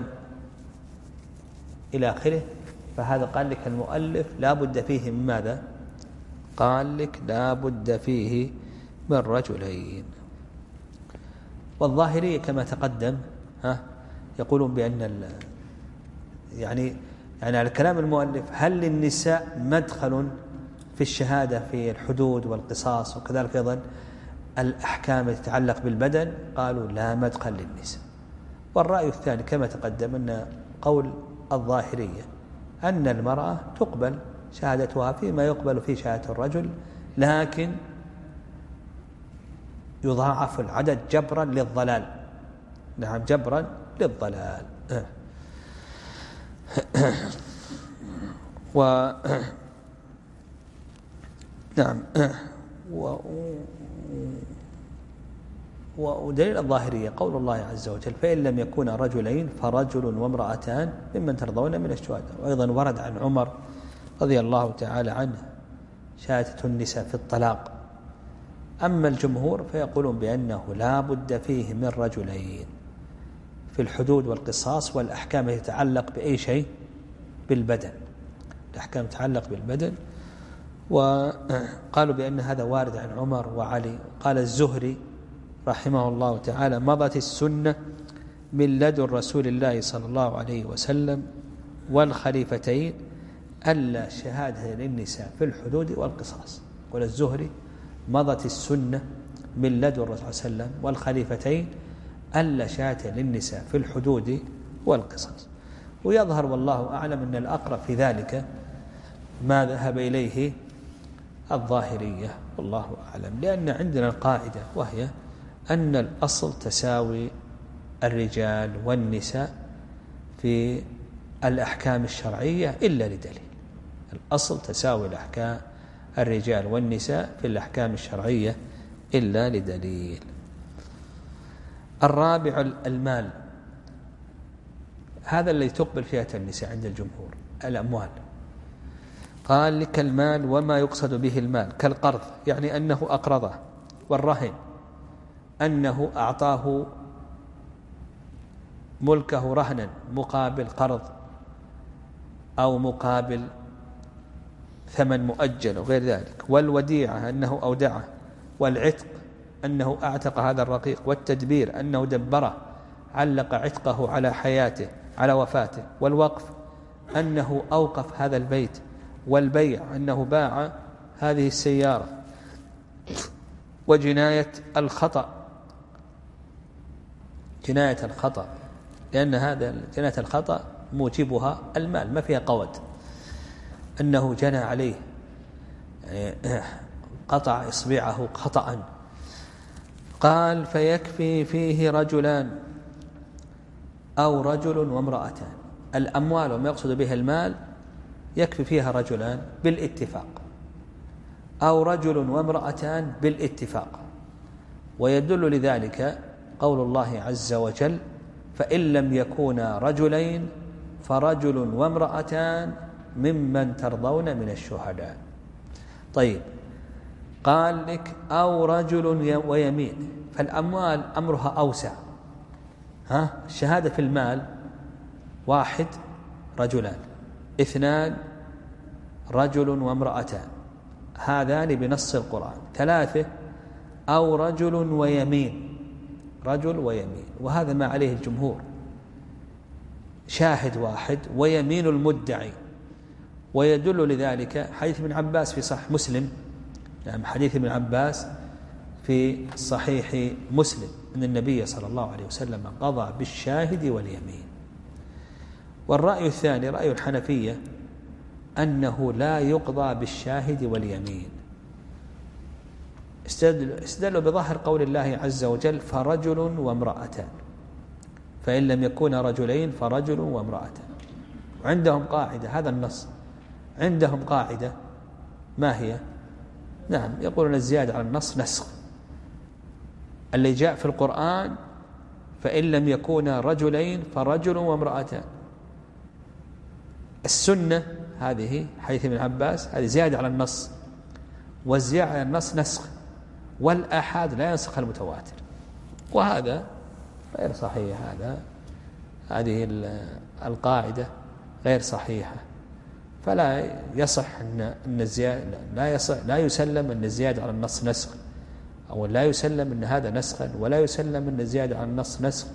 إلى آخره. فهذا قال لك المؤلف لا بد فيه من ماذا؟ قال لك لا بد فيه من رجلين. والظاهرية كما تقدم ها يقولون بأن يعني يعني على كلام المؤلف هل للنساء مدخل في الشهادة في الحدود والقصاص وكذلك أيضا الأحكام تتعلق بالبدن؟ قالوا لا مدخل للنساء. والرأي الثاني كما تقدم أن قول الظاهرية أن المرأة تقبل شهادتها فيما يقبل في شهادة الرجل، لكن يضاعف العدد جبرا للضلال. نعم، جبرا للضلال. و نعم و... ودليل الظاهرية قول الله عز وجل: فإن لم يكونا رجلين فرجل وامرأتان ممن ترضون من الشهداء. وأيضا ورد عن عمر رضي الله تعالى عنه شهادة النساء في الطلاق. أما الجمهور فيقولون بأنه لا بد فيه من رجلين في الحدود والقصاص والأحكام يتعلق بأي شيء بالبدن، الأحكام تتعلق بالبدن. وقالوا بأن هذا وارد عن عمر وعلي. قال الزهري رحمه الله تعالى: مضت السنة من لدن رسول الله صلى الله عليه وسلم والخليفتين ألا شهادة للنساء في الحدود والقصاص. قال الزهري: مضت السنة من لدن الرسول صلى الله عليه وسلم والخليفتين ألا شهادة للنساء في الحدود والقصاص. ويظهر والله أعلم أن الأقرب في ذلك ما ذهب إليه الظاهرية، والله أعلم، لأن عندنا القاعدة وهي أن الأصل تساوي الرجال والنساء في الأحكام الشرعية إلا لدليل. الأصل تساوي الأحكام الرجال والنساء في الأحكام الشرعية إلا لدليل. الرابع المال، هذا الذي تقبل فئة النساء عند الجمهور، الأموال. قال لك المال وما يقصد به المال كالقرض، يعني أنه أقرضه، والرهن أنه أعطاه ملكه رهنا مقابل قرض أو مقابل ثمن مؤجل وغير ذلك، والوديعة أنه أودعه، والعتق أنه أعتق هذا الرقيق، والتدبير أنه دبره علق عتقه على حياته على وفاته، والوقف أنه أوقف هذا البيت، والبيع أنه باع هذه السيارة، وجناية الخطأ، جناية الخطأ لأن هذا جناية الخطأ موجبها المال، ما فيها قود، أنه جنى عليه قطع إصبعه خطأ. قال فيكفي فيه رجلان أو رجل وامرأتان. الأموال وما يقصد بها المال يكفي فيها رجلان بالاتفاق، أو رجل وامرأتان بالاتفاق. ويدل لذلك قول الله عز وجل: فإن لم يكونا رجلين فرجل وامرأتان ممن ترضون من الشهداء. طيب، قال لك أو رجل ويمين، فالأموال أمرها أوسع. ها الشهادة في المال: واحد رجلان، اثنان رجل وامرأتان، هذان بنص القرآن. ثلاثة أو رجل ويمين، رجل ويمين، وهذا ما عليه الجمهور، شاهد واحد ويمين المدعي. ويدل لذلك حديث ابن عباس في صحيح مسلم، يعني حديث ابن عباس في صحيح مسلم أن النبي صلى الله عليه وسلم قضى بالشاهد واليمين. والرأي الثاني رأي الحنفية أنه لا يقضى بالشاهد واليمين، استدلوا بظاهر قول الله عز وجل: فرجل وامرأتان، فإن لم يكونا رجلين فرجل وامرأتان. وعندهم قاعدة، هذا النص عندهم قاعدة، ما هي؟ نعم، يقولون الزيادة على النص نسخ. اللي جاء في القرآن فإن لم يكونا رجلين فرجل وامرأتان، السنة هذه حديث ابن عباس هذه زيادة على النص، والزيادة على النص نسخ، والآحاد لا ينسخ المتواتر، وهذا غير صحيح. هذا هذه القاعدة غير صحيحة، فلا يصح أن أن الزيادة لا يصح لا يسلم أن الزيادة على النص نسخ، أو لا يسلم أن هذا نسخا، ولا يسلم أن الزيادة على النص نسخ،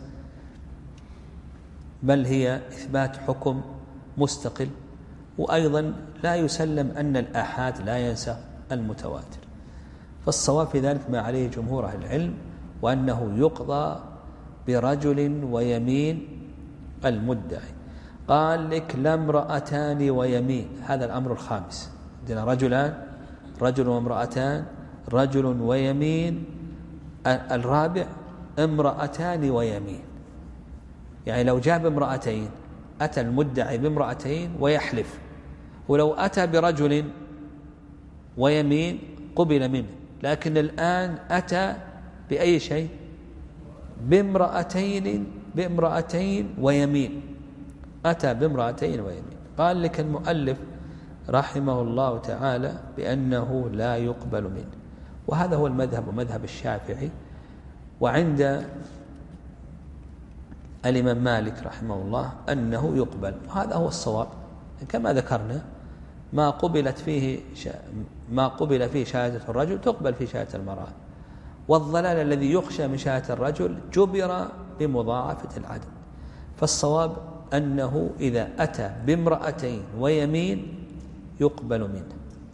بل هي إثبات حكم مستقل. وأيضا لا يسلم أن الآحاد لا ينسخ المتواتر. فالصواب في ذلك ما عليه جمهور أهل العلم، وأنه يقضى برجل ويمين المدعي. قال لك لا امرأتان ويمين، هذا الأمر الخامس. عندنا رجلان، رجل وامرأتان، رجل ويمين. الرابع امرأتان ويمين، يعني لو جاب امرأتين أتى المدعي بامرأتين ويحلف، ولو أتى برجل ويمين قبل منه، لكن الآن أتى بأي شيء؟ بامرأتين بامرأتين ويمين، أتى بامرأتين ويمين. قال لك المؤلف رحمه الله تعالى بأنه لا يقبل منه، وهذا هو المذهب ومذهب الشافعي. وعند الإمام مالك رحمه الله أنه يقبل، وهذا هو الصواب كما ذكرنا. ما قبلت فيه ما قبل فيه شهادة الرجل تقبل في شهادة المرأة، والضلال الذي يخشى من شهادة الرجل جبر بمضاعفة العدد. فالصواب أنه إذا أتى بامرأتين ويمين يقبل منه.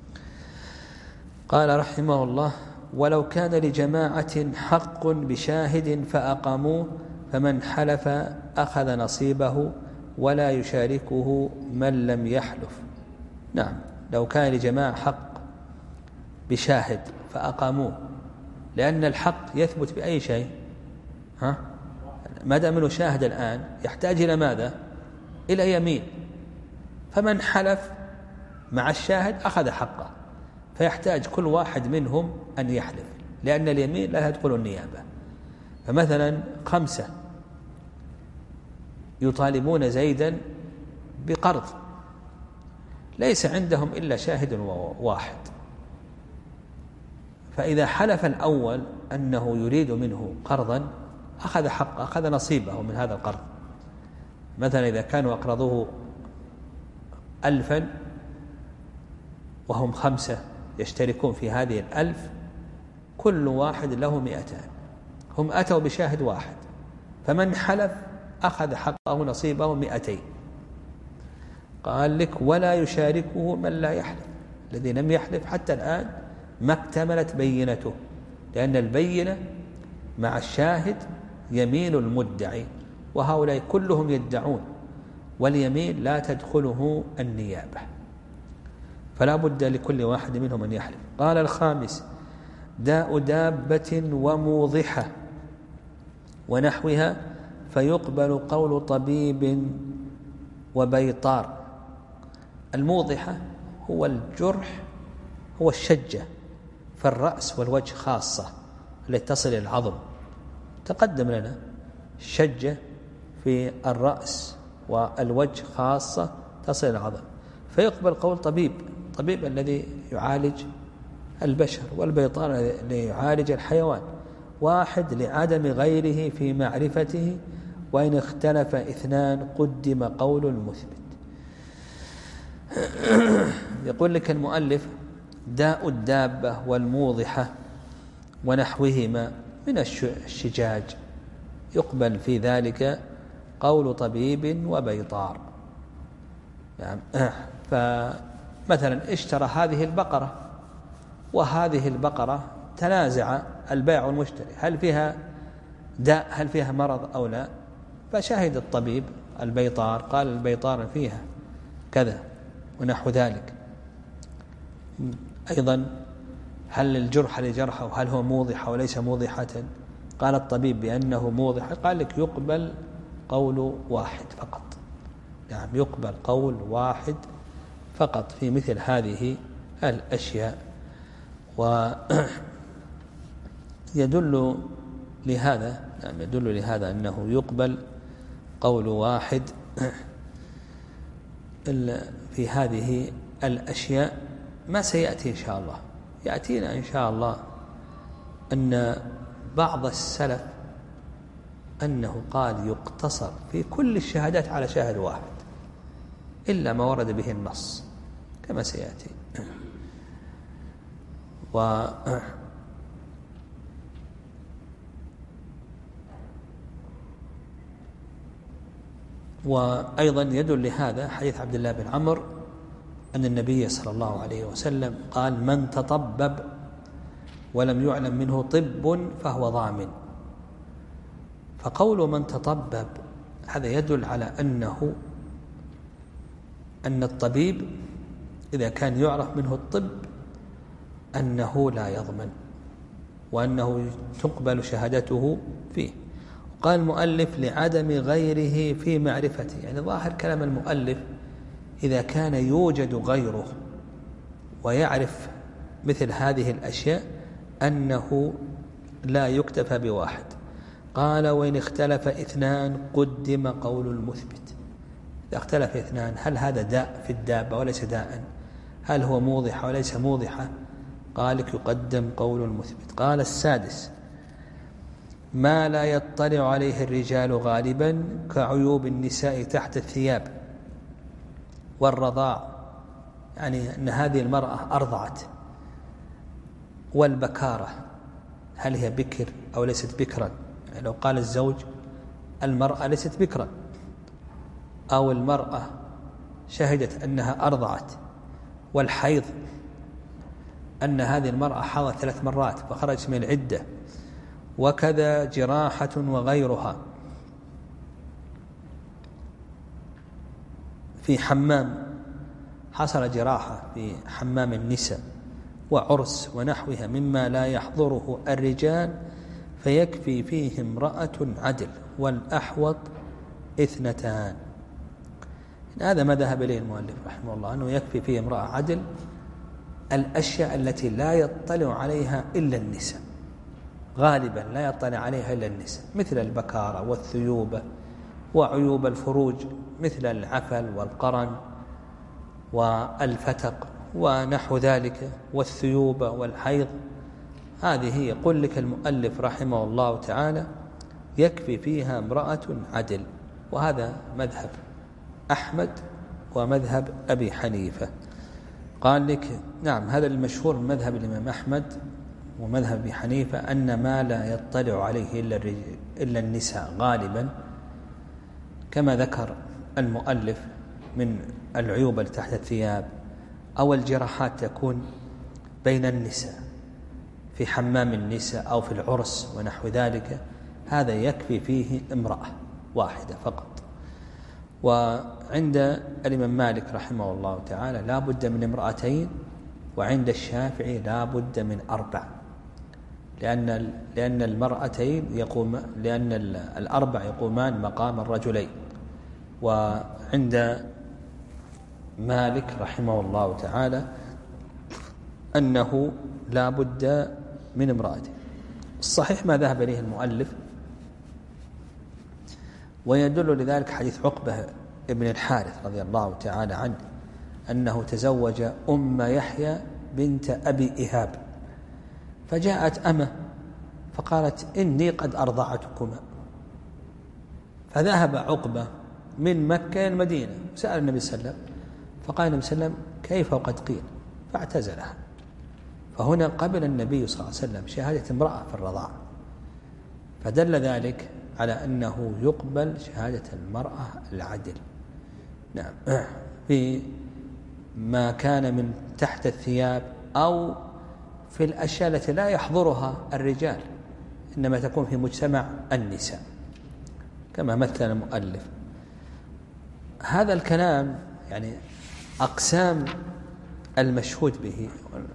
قال رحمه الله: ولو كان لجماعة حق بشاهد فأقاموه فمن حلف أخذ نصيبه ولا يشاركه من لم يحلف. نعم، لو كان لجماعة حق بشاهد فأقاموه، لأن الحق يثبت بأي شيء؟ ها؟ ما دام انه شاهد الآن يحتاج إلى ماذا؟ إلى يمين، فمن حلف مع الشاهد أخذ حقه، فيحتاج كل واحد منهم أن يحلف، لأن اليمين لا تدخل النيابة. فمثلا خمسة يطالبون زيدا بقرض، ليس عندهم إلا شاهد واحد، فإذا حلف الأول أنه يريد منه قرضا أخذ حق أخذ نصيبه من هذا القرض. مثلا إذا كانوا أقرضوه ألفا وهم خمسة يشتركون في هذه الألف، كل واحد له مئتان، هم أتوا بشاهد واحد، فمن حلف أخذ حقه نصيبه مئتين. قال لك: ولا يشاركه من لا يحلف، الذي لم يحلف حتى الآن ما اكتملت بينته، لأن البينة مع الشاهد يمين المدعي، وهؤلاء كلهم يدعون، واليمين لا تدخله النيابة، فلا بد لكل واحد منهم أن يحلف. قال الخامس: داء دابة وموضحة ونحوها فيقبل قول طبيب وبيطار. الموضحة هو الجرح، هو الشجة في الرأس والوجه خاصة التي تصل إلى العظم، تقدم لنا الشجة في الرأس والوجه خاصة تصل إلى العظم، فيقبل قول طبيب، طبيب الذي يعالج البشر، والبيطار الذي يعالج الحيوان، واحد لعدم غيره في معرفته، وإن اختلف اثنان قدم قول المثبت. يقول لك المؤلف: داء الدابة والموضحة ونحوهما من الشجاج يقبل في ذلك قول طبيب وبيطار. يعني فمثلا اشترى هذه البقرة وهذه البقرة، تنازع البائع والمشتري هل فيها داء، هل فيها مرض أو لا، فشهد الطبيب البيطار قال البيطار فيها كذا ونحو ذلك. أيضا هل الجرح لجرحه وهل هو موضح وليس موضحة، قال الطبيب بأنه موضح، قال لك يقبل قول واحد فقط. نعم، يقبل قول واحد فقط في مثل هذه الأشياء. ويدل لهذا نعم يدل لهذا أنه يقبل قول واحد في هذه الأشياء ما سيأتي إن شاء الله. يأتينا إن شاء الله أن بعض السلف أنه قال يقتصر في كل الشهادات على شاهد واحد إلا ما ورد به النص كما سيأتي. و وأيضا يدل لهذا حديث عبد الله بن عمرو أن النبي صلى الله عليه وسلم قال: من تطبب ولم يعلم منه طب فهو ضامن. فقول من تطبب هذا يدل على أنه أن الطبيب إذا كان يعرف منه الطب أنه لا يضمن وأنه تقبل شهادته فيه. قال المؤلف لعدم غيره في معرفته، يعني ظاهر كلام المؤلف إذا كان يوجد غيره ويعرف مثل هذه الأشياء أنه لا يكتفى بواحد. قال وإن اختلف اثنان قدم قول المثبت. إذا اختلف اثنان هل هذا داء في الدابة وليس داء، هل هو موضح وليس موضحة، قال يقدم قول المثبت. قال السادس ما لا يطلع عليه الرجال غالبا كعيوب النساء تحت الثياب والرضاع، يعني أن هذه المرأة أرضعت، والبكارة هل هي بكر أو ليست بكرا، يعني لو قال الزوج المرأة ليست بكرا أو المرأة شهدت أنها أرضعت، والحيض أن هذه المرأة حاضت ثلاث مرات فخرجت من العدة، وكذا جراحة وغيرها في حمام، حصل جراحة في حمام النساء وعرس ونحوها مما لا يحضره الرجال فيكفي فيه امرأة عدل والأحوط اثنتان. هذا ما ذهب إليه المؤلف رحمه الله، أنه يكفي فيه امرأة عدل الأشياء التي لا يطلع عليها إلا النساء، غالبا لا يطلع عليها إلا النساء، مثل البكارة والثيوبة وعيوب الفروج مثل العفل والقرن والفتق ونحو ذلك والثيوبة والحيض. هذه يقول لك المؤلف رحمه الله تعالى يكفي فيها امرأة عدل، وهذا مذهب أحمد ومذهب أبي حنيفة. قال لك نعم هذا المشهور من مذهب الإمام أحمد ومذهب أبي حنيفة أن ما لا يطلع عليه إلا, إلا النساء غالبا، كما ذكر المؤلف من العيوب تحت الثياب أو الجراحات تكون بين النساء في حمام النساء أو في العرس ونحو ذلك، هذا يكفي فيه امرأة واحدة فقط. وعند الإمام مالك رحمه الله تعالى لا بد من امرأتين، وعند الشافعي لا بد من أربع، لأن لأن المرأتين يقوم لأن الأربع يقومان مقام الرجلين. وعند مالك رحمه الله تعالى أنه لا بد من امرأتين. الصحيح ما ذهب إليه المؤلف، ويدل لذلك حديث عقبة ابن الحارث رضي الله تعالى عنه أنه تزوج أم يحيى بنت أبي إهاب، فجاءت أمه فقالت إني قد أرضعتكما، فذهب عقبة من مكة إلى المدينة سأل النبي صلى الله عليه وسلم، فقال النبي صلى الله عليه وسلم كيف وقد قيل، فاعتزلها. فهنا قبل النبي صلى الله عليه وسلم شهادة امرأة في الرضاعة، فدل ذلك على أنه يقبل شهادة المرأة العدل. نعم في ما كان من تحت الثياب أو في الأشياء التي لا يحضرها الرجال، إنما تكون في مجتمع النساء كما مثل المؤلف. هذا الكلام يعني أقسام المشهود به،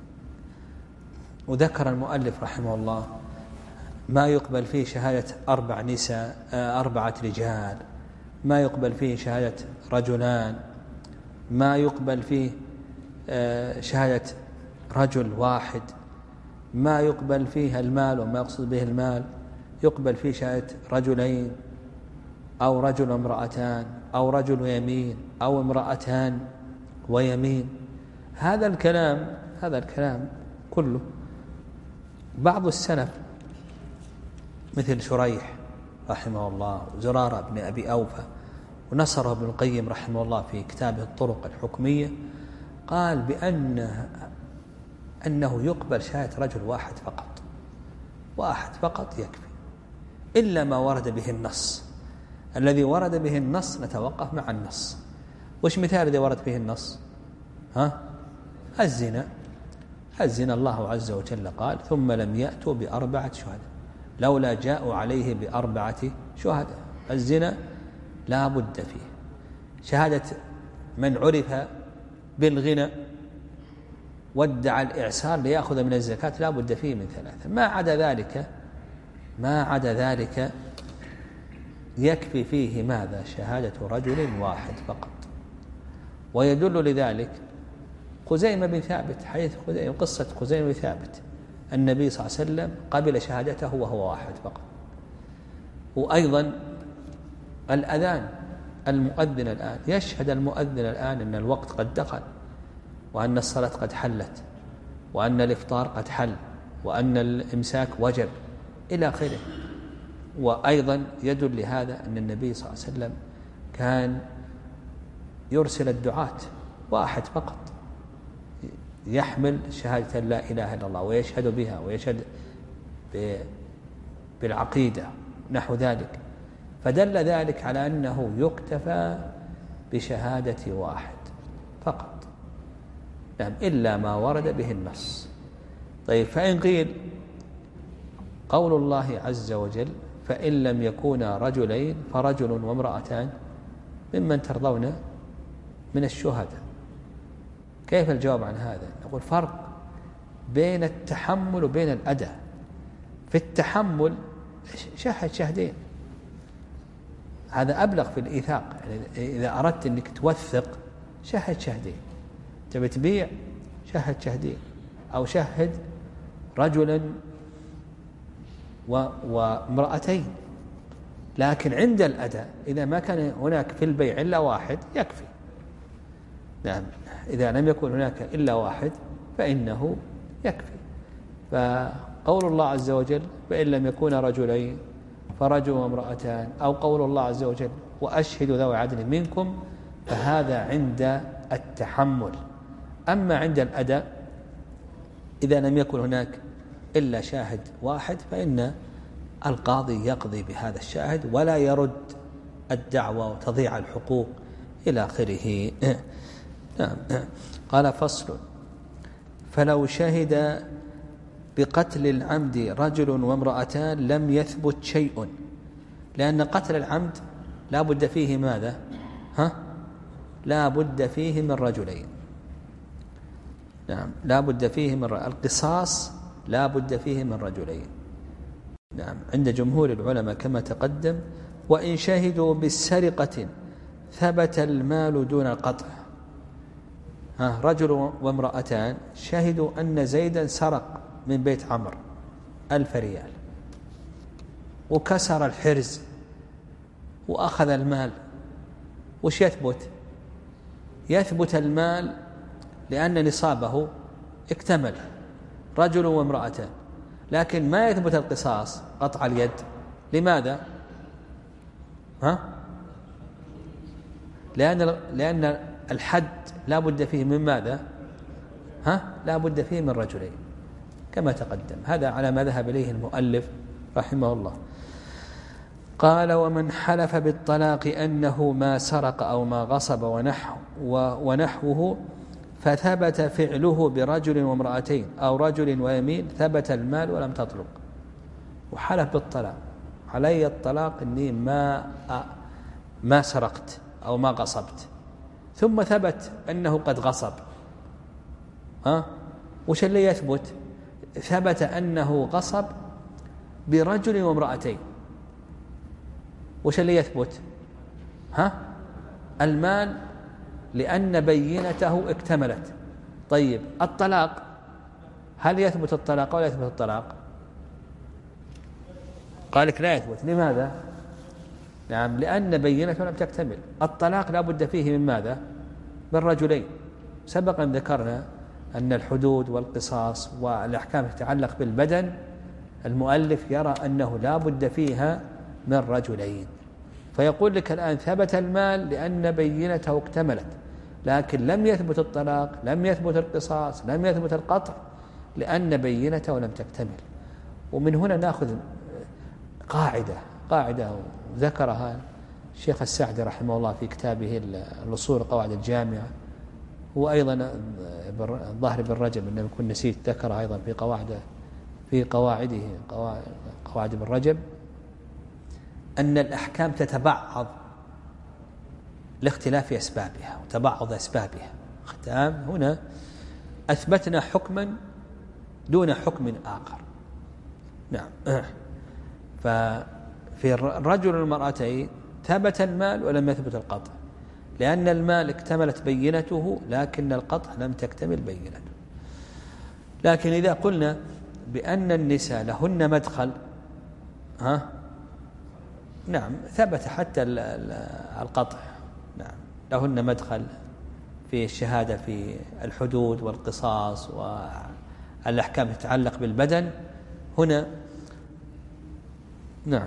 وذكر المؤلف رحمه الله ما يقبل فيه شهادة أربع نساء أربعة رجال، ما يقبل فيه شهادة رجلان، ما يقبل فيه شهادة رجل واحد، ما يقبل فيه المال وما يقصد به المال، يقبل فيه شهادة رجلين أو رجل وامرأتان أو رجل ويمين أو امرأتان ويمين. هذا الكلام هذا الكلام كله بعض السلف مثل شريح رحمه الله وزرارة بن أبي أوفى ونصره ابن القيم رحمه الله في كتابه الطرق الحكمية، قال بأن أنه يقبل شهادة رجل واحد فقط، واحد فقط يكفي، إلا ما ورد به النص. الذي ورد به النص نتوقف مع النص. وش مثال الذي ورد به النص؟ ها؟ الزنا. الزنا الله عز وجل قال ثم لم يأتوا بأربعة شهداء لولا جاءوا عليه بأربعة شهداء. الزنا لا بد فيه شهادة من عرف بالغنى وادعى الإعسار ليأخذ من الزكاة لا بد فيه من ثلاثة. ما عدا ذلك ما عدا ذلك يكفي فيه ماذا؟ شهادة رجل واحد فقط. ويدل لذلك خزيمة بن ثابت، حيث خزيمة قصة خزيمة بن ثابت النبي صلى الله عليه وسلم قبل شهادته وهو واحد فقط. وأيضا الأذان، المؤذن الآن يشهد المؤذن الآن أن الوقت قد دخل، وأن الصلاة قد حلت، وأن الإفطار قد حل، وأن الإمساك وجب إلى آخره. وأيضا يدل لهذا أن النبي صلى الله عليه وسلم كان يرسل الدعاة واحد فقط يحمل شهادة لا إله إلا الله ويشهد بها ويشهد بالعقيدة نحو ذلك. فدل ذلك على أنه يكتفى بشهادة واحد فقط، نعم، إلا ما ورد به النص. طيب، فإن قيل قول الله عز وجل فإن لم يكونا رجلين فرجل وامرأتان ممن ترضون من الشهداء، كيف الجواب عن هذا؟ نقول فرق بين التحمل وبين الأداء. في التحمل شهد شهدين، هذا أبلغ في الإيثاق. يعني إذا أردت أنك توثق شهد شهدين، تبي تبيع شهد شهدين، أو شهد رجلا وامرأتين. لكن عند الأداء إذا ما كان هناك في البيع إلا واحد يكفي، نعم، إذا لم يكن هناك إلا واحد فإنه يكفي. فقول الله عز وجل فإن لم يكون رجلين فرجل وامرأتان، أو قول الله عز وجل وأشهدوا ذوي عدل منكم، فهذا عند التحمل. أما عند الأداء إذا لم يكن هناك إلا شاهد واحد فإن القاضي يقضي بهذا الشاهد ولا يرد الدعوة وتضيع الحقوق إلى آخره. نعم. قال فصل: فلو شهد بقتل العمد رجل وامرأتان لم يثبت شيء، لأن قتل العمد لا بد فيه ماذا؟ ها؟ لا بد فيه من رجلين. نعم، لا بد فيه من رجل. القصاص لا بد فيه من رجلين، نعم، عند جمهور العلماء كما تقدم. وإن شهدوا بالسرقة ثبت المال دون القطع. ها، رجل وامرأتان شهدوا أن زيدا سرق من بيت عمرو ألف ريال وكسر الحرز وأخذ المال، وش يثبت؟ يثبت المال لأن نصابه اكتمل، رجل وامرأتان. لكن ما يثبت القصاص، قطع اليد. لماذا؟ ها؟ لأن لأن الحد لا بد فيه من ماذا؟ ها؟ لا بد فيه من رجلين كما تقدم. هذا على ما ذهب إليه المؤلف رحمه الله. قال: ومن حلف بالطلاق أنه ما سرق أو ما غصب ونحو ونحوه فثبت فعله برجل وامرأتين أو رجل ويمين ثبت المال ولم تطلق. وحلف بالطلاق، علي الطلاق إني ما ما سرقت أو ما غصبت، ثم ثبت أنه قد غصب. ها؟ وش اللي يثبت؟ ثبت أنه غصب برجل وامرأتين. وش اللي يثبت؟ ها؟ المال، لأن بينته اكتملت. طيب، الطلاق، هل يثبت الطلاق ولا يثبت الطلاق؟ قال لك لا يثبت. لماذا؟ نعم، لأن بينته لم تكتمل. الطلاق لا بد فيه من ماذا؟ من رجلين. سبقا ذكرنا أن الحدود والقصاص والأحكام تتعلق بالبدن، المؤلف يرى أنه لا بد فيها من رجلين. فيقول لك الآن ثبت المال لأن بينته اكتملت، لكن لم يثبت الطلاق، لم يثبت القصاص، لم يثبت القطع، لأن بينته لم تكتمل. ومن هنا نأخذ قاعدة قاعدة ذكرها الشيخ السعدي رحمه الله في كتابه الأصول قواعد الجامعة، وأيضا الظاهر بن رجب، إنما كنت نسيت ذكرها أيضا في قواعد في قواعده قواعد بن رجب، أن الأحكام تتبعض لاختلاف أسبابها وتبعض أسبابها. ختام هنا أثبتنا حكما دون حكم آخر. نعم. ففي الرجل والمرأتين ثبت المال ولم يثبت القطع، لأن المال اكتملت بينته لكن القطع لم تكتمل بينته. لكن إذا قلنا بأن النساء لهن مدخل، ها نعم ثبت حتى القطع. نعم لهن مدخل في الشهادة في الحدود والقصاص والأحكام تتعلق بالبدن. هنا نعم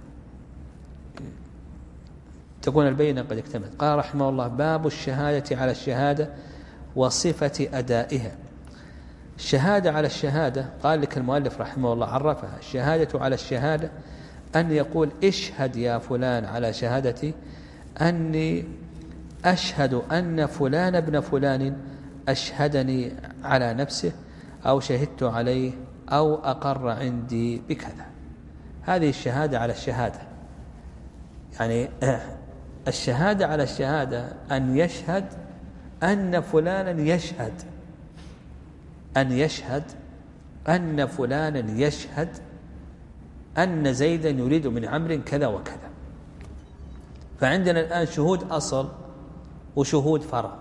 تكون البينة قد اكتملت. قال رحمه الله: باب الشهادة على الشهادة وصفة أدائها. الشهادة على الشهادة، قال لك المؤلف رحمه الله عرفها: الشهادة على الشهادة أن يقول: اشهد يا فلان على شهادتي أني أشهد أن فلان ابن فلان أشهدني على نفسه، أو شهدت عليه، أو أقر عندي بكذا. هذه الشهادة على الشهادة. يعني الشهادة على الشهادة أن يشهد أن فلانا يشهد أن يشهد أن فلانا يشهد أن زيدا يريد من عمرو كذا وكذا. فعندنا الآن شهود أصل وشهود فرع.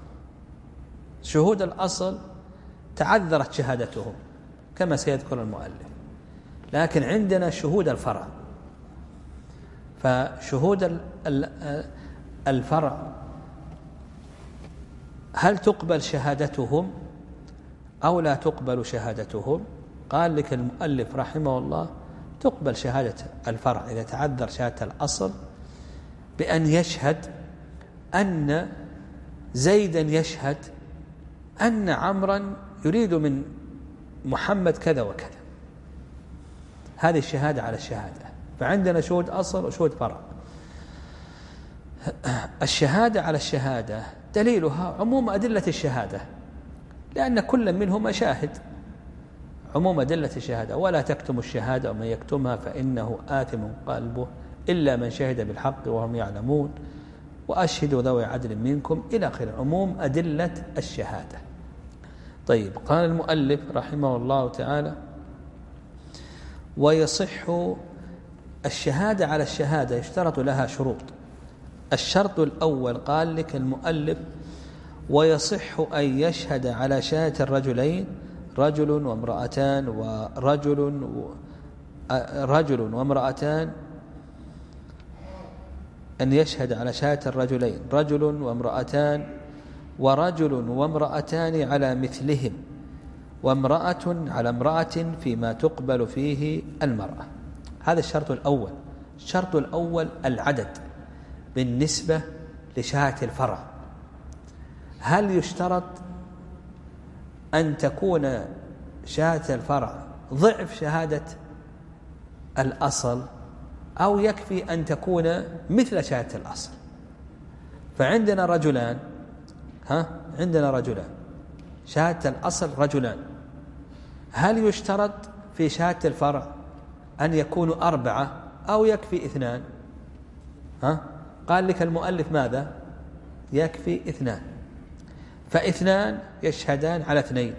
شهود الأصل تعذرت شهادتهم كما سيذكر المؤلف، لكن عندنا شهود الفرع. فشهود الفرع هل تقبل شهادتهم أو لا تقبل شهادتهم؟ قال لك المؤلف رحمه الله: تقبل شهادة الفرع إذا تعذر شهادة الأصل بأن يشهد أن زيدا يشهد أن عمرا يريد من محمد كذا وكذا. هذه الشهادة على الشهادة. فعندنا شهود أصل وشهود فرع. الشهادة على الشهادة دليلها عموم أدلة الشهادة، لأن كل منهما شاهد. عموم أدلة الشهادة: ولا تكتم الشهادة ومن يكتمها فإنه آثم قلبه إلا من شهد بالحق وهم يعلمون، وأشهدوا ذوي عدل منكم، إلى آخره. عموم أدلة الشهادة. طيب، قال المؤلف رحمه الله تعالى: ويصح الشهادة على الشهادة يشترط لها شروط. الشرط الأول قال لك المؤلف: ويصح أن يشهد على شهادة الرجلين رجل وامرأتان ورجل و... رجل وامرأتان أن يشهد على شهادة الرجلين رجل وامرأتان ورجل وامرأتان على مثلهم، وامرأة على امرأة فيما تقبل فيه المرأة. هذا الشرط الأول. الشرط الأول العدد بالنسبة لشهادة الفرع. هل يشترط أن تكون شهادة الفرع ضعف شهادة الأصل، أو يكفي أن تكون مثل شهادة الأصل؟ فعندنا رجلان، ها عندنا رجلان شهادة الأصل رجلان. هل يشترط في شهادة الفرع أن يكونوا أربعة أو يكفي اثنان؟ ها قال لك المؤلف ماذا؟ يكفي اثنان. فاثنان يشهدان على اثنين.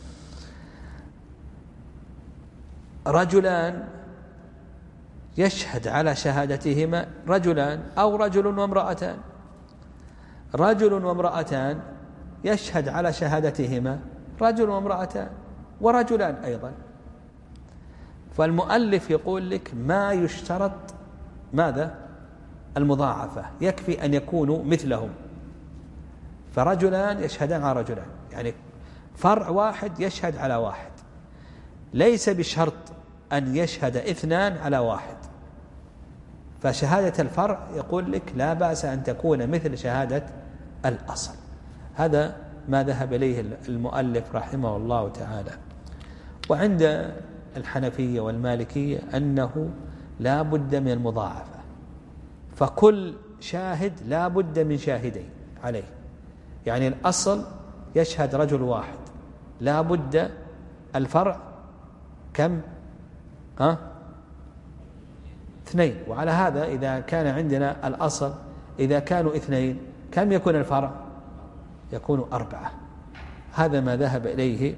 رجلان يشهد على شهادتهما رجلان أو رجل وامرأتان. رجل وامرأتان يشهد على شهادتهما رجل وامرأتان ورجلان أيضا. فالمؤلف يقول لك ما يشترط ماذا؟ المضاعفة، يكفي أن يكونوا مثلهم. فرجلان يشهدان على رجلان، يعني فرع واحد يشهد على واحد. ليس بشرط أن يشهد اثنان على واحد. فشهادة الفرع يقول لك لا بأس أن تكون مثل شهادة الأصل. هذا ما ذهب إليه المؤلف رحمه الله تعالى. وعند الحنفية والمالكية أنه لا بد من المضاعفة، فكل شاهد لا بد من شاهدين عليه. يعني الأصل يشهد رجل واحد، لا بد الفرع كم؟ ها؟ اثنين. وعلى هذا إذا كان عندنا الأصل إذا كانوا اثنين كم يكون الفرع؟ يكون أربعة. هذا ما ذهب إليه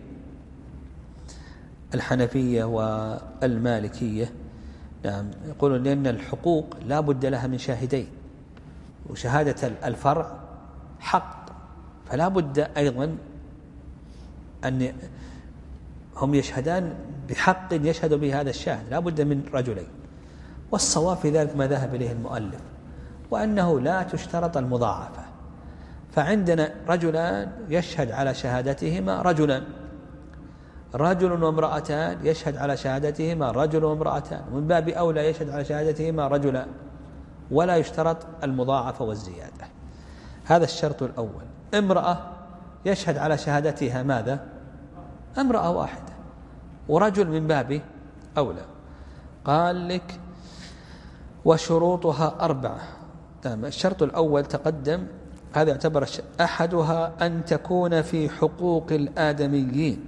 الحنفية والمالكية. نعم، يقولون لأن الحقوق لا بد لها من شاهدين، وشهادة الفرع حق، فلا بد أيضا أن هم يشهدان بحق يشهد به هذا الشاهد، لا بد من رجلين. والصواب في ذلك ما ذهب إليه المؤلف، وأنه لا تشترط المضاعفة. فعندنا رجلان يشهد على شهادتهما رجلان، رجل وامرأتان يشهد على شهادتهما رجل وامرأتان، ومن باب أولى يشهد على شهادتهما رجلان، ولا يشترط المضاعفة والزيادة. هذا الشرط الأول. امرأة يشهد على شهادتها ماذا؟ امرأة واحدة، ورجل من باب أولى. قال لك وشروطها أربعة. نعم، الشرط الأول تقدم، هذا يعتبر أحدها أن تكون في حقوق الآدميين.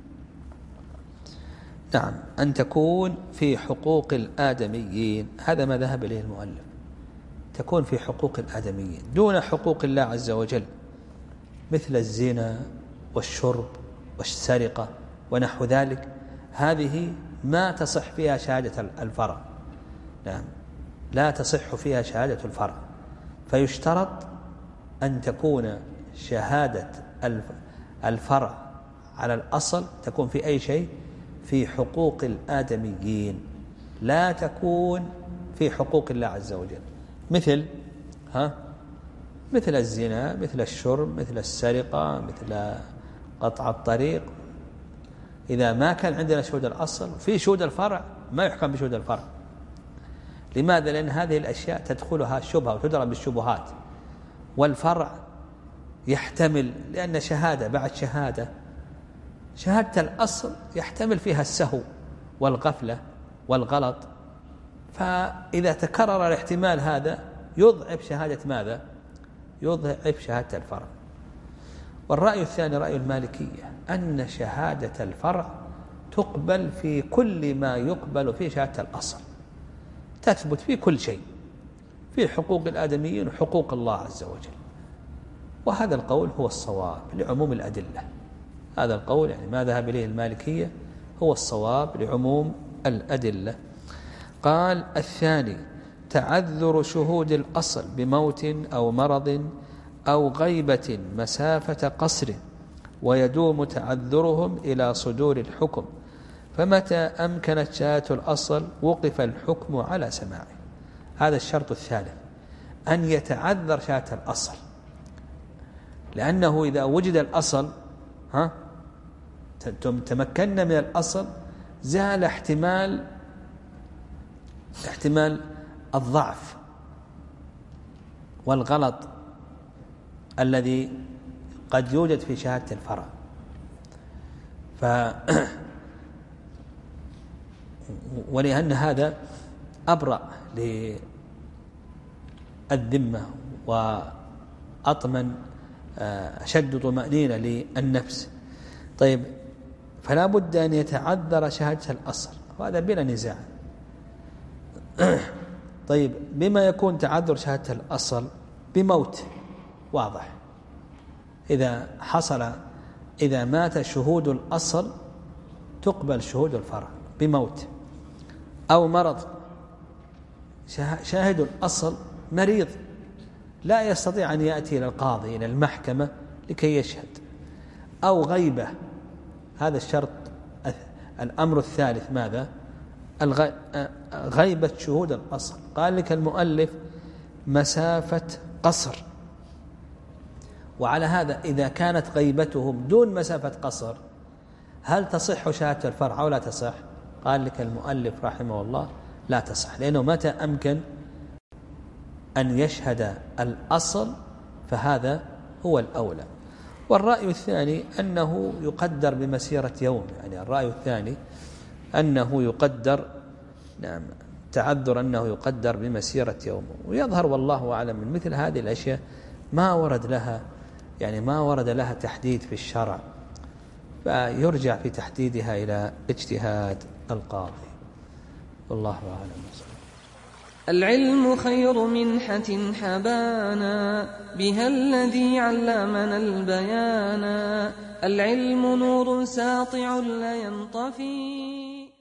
نعم، أن تكون في حقوق الآدميين، هذا ما ذهب إليه المؤلف، تكون في حقوق الآدميين دون حقوق الله عز وجل، مثل الزنا والشرب والسرقة ونحو ذلك. هذه ما تصح فيها شهادة الفرع. نعم، لا تصح فيها شهادة الفرع، فيشترط أن تكون شهادة الفرع على الأصل تكون في أي شيء؟ في حقوق الآدميين، لا تكون في حقوق الله عز وجل، مثل ها مثل الزنا، مثل الشرب، مثل السرقة، مثل قطع الطريق. إذا ما كان عندنا شهود الأصل، في شهود الفرع ما يحكم بشهود الفرع. لماذا؟ لأن هذه الأشياء تدخلها شبهة وتدرى بالشبهات، والفرع يحتمل، لأن شهادة بعد شهادة، شهادة الأصل يحتمل فيها السهو والغفلة والغلط، فإذا تكرر الاحتمال هذا يضعف شهادة ماذا؟ يضعف شهادة الفرع. والرأي الثاني رأي المالكية، أن شهادة الفرع تقبل في كل ما يقبل في شهادة الأصل، تثبت في كل شيء، في حقوق الآدميين وحقوق الله عز وجل. وهذا القول هو الصواب لعموم الأدلة. هذا القول يعني ما ذهب إليه المالكية هو الصواب لعموم الأدلة. قال الثاني تعذر شهود الأصل بموت أو مرض أو غيبة مسافة قصر، ويدوم تعذرهم إلى صدور الحكم، فمتى أمكنت شهادة الأصل وقف الحكم على سماعه. هذا الشرط الثالث، أن يتعذر شهادة الأصل، لأنه إذا وجد الأصل ها تمكنا من الأصل زال احتمال احتمال الضعف والغلط الذي قد يوجد في شهادة الفرع. ف ولأن هذا أبرأ للذمة وأطمن أشد طمأنينة للنفس. طيب، فلا بد أن يتعذر شهادة الأصل، وهذا بلا نزاع. طيب، بما يكون تعذر شهادة الأصل؟ بموت واضح. إذا حصل إذا مات شهود الأصل تقبل شهود الفرع بموت، أو مرض، شاهد الأصل مريض لا يستطيع أن يأتي إلى القاضي إلى المحكمة لكي يشهد، أو غيبة. هذا الشرط الأمر الثالث ماذا؟ غيبة شهود الأصل. قال لك المؤلف مسافة قصر، وعلى هذا إذا كانت غيبتهم دون مسافة قصر هل تصح شهادة الفرع أو لا تصح؟ قال لك المؤلف رحمه الله لا تصح، لأنه متى أمكن أن يشهد الأصل فهذا هو الأولى. والرأي الثاني أنه يقدر بمسيرة يوم، يعني الرأي الثاني أنه يقدر، نعم، تعذر أنه يقدر بمسيرة يوم. ويظهر والله أعلم من مثل هذه الأشياء ما ورد لها يعني ما ورد لها تحديد في الشرع، فيرجع في تحديدها إلى اجتهاد القاضي. والله أعلم. العلم خير منحة حبانا بها الذي علمنا البيانا. العلم نور ساطع لا ينطفي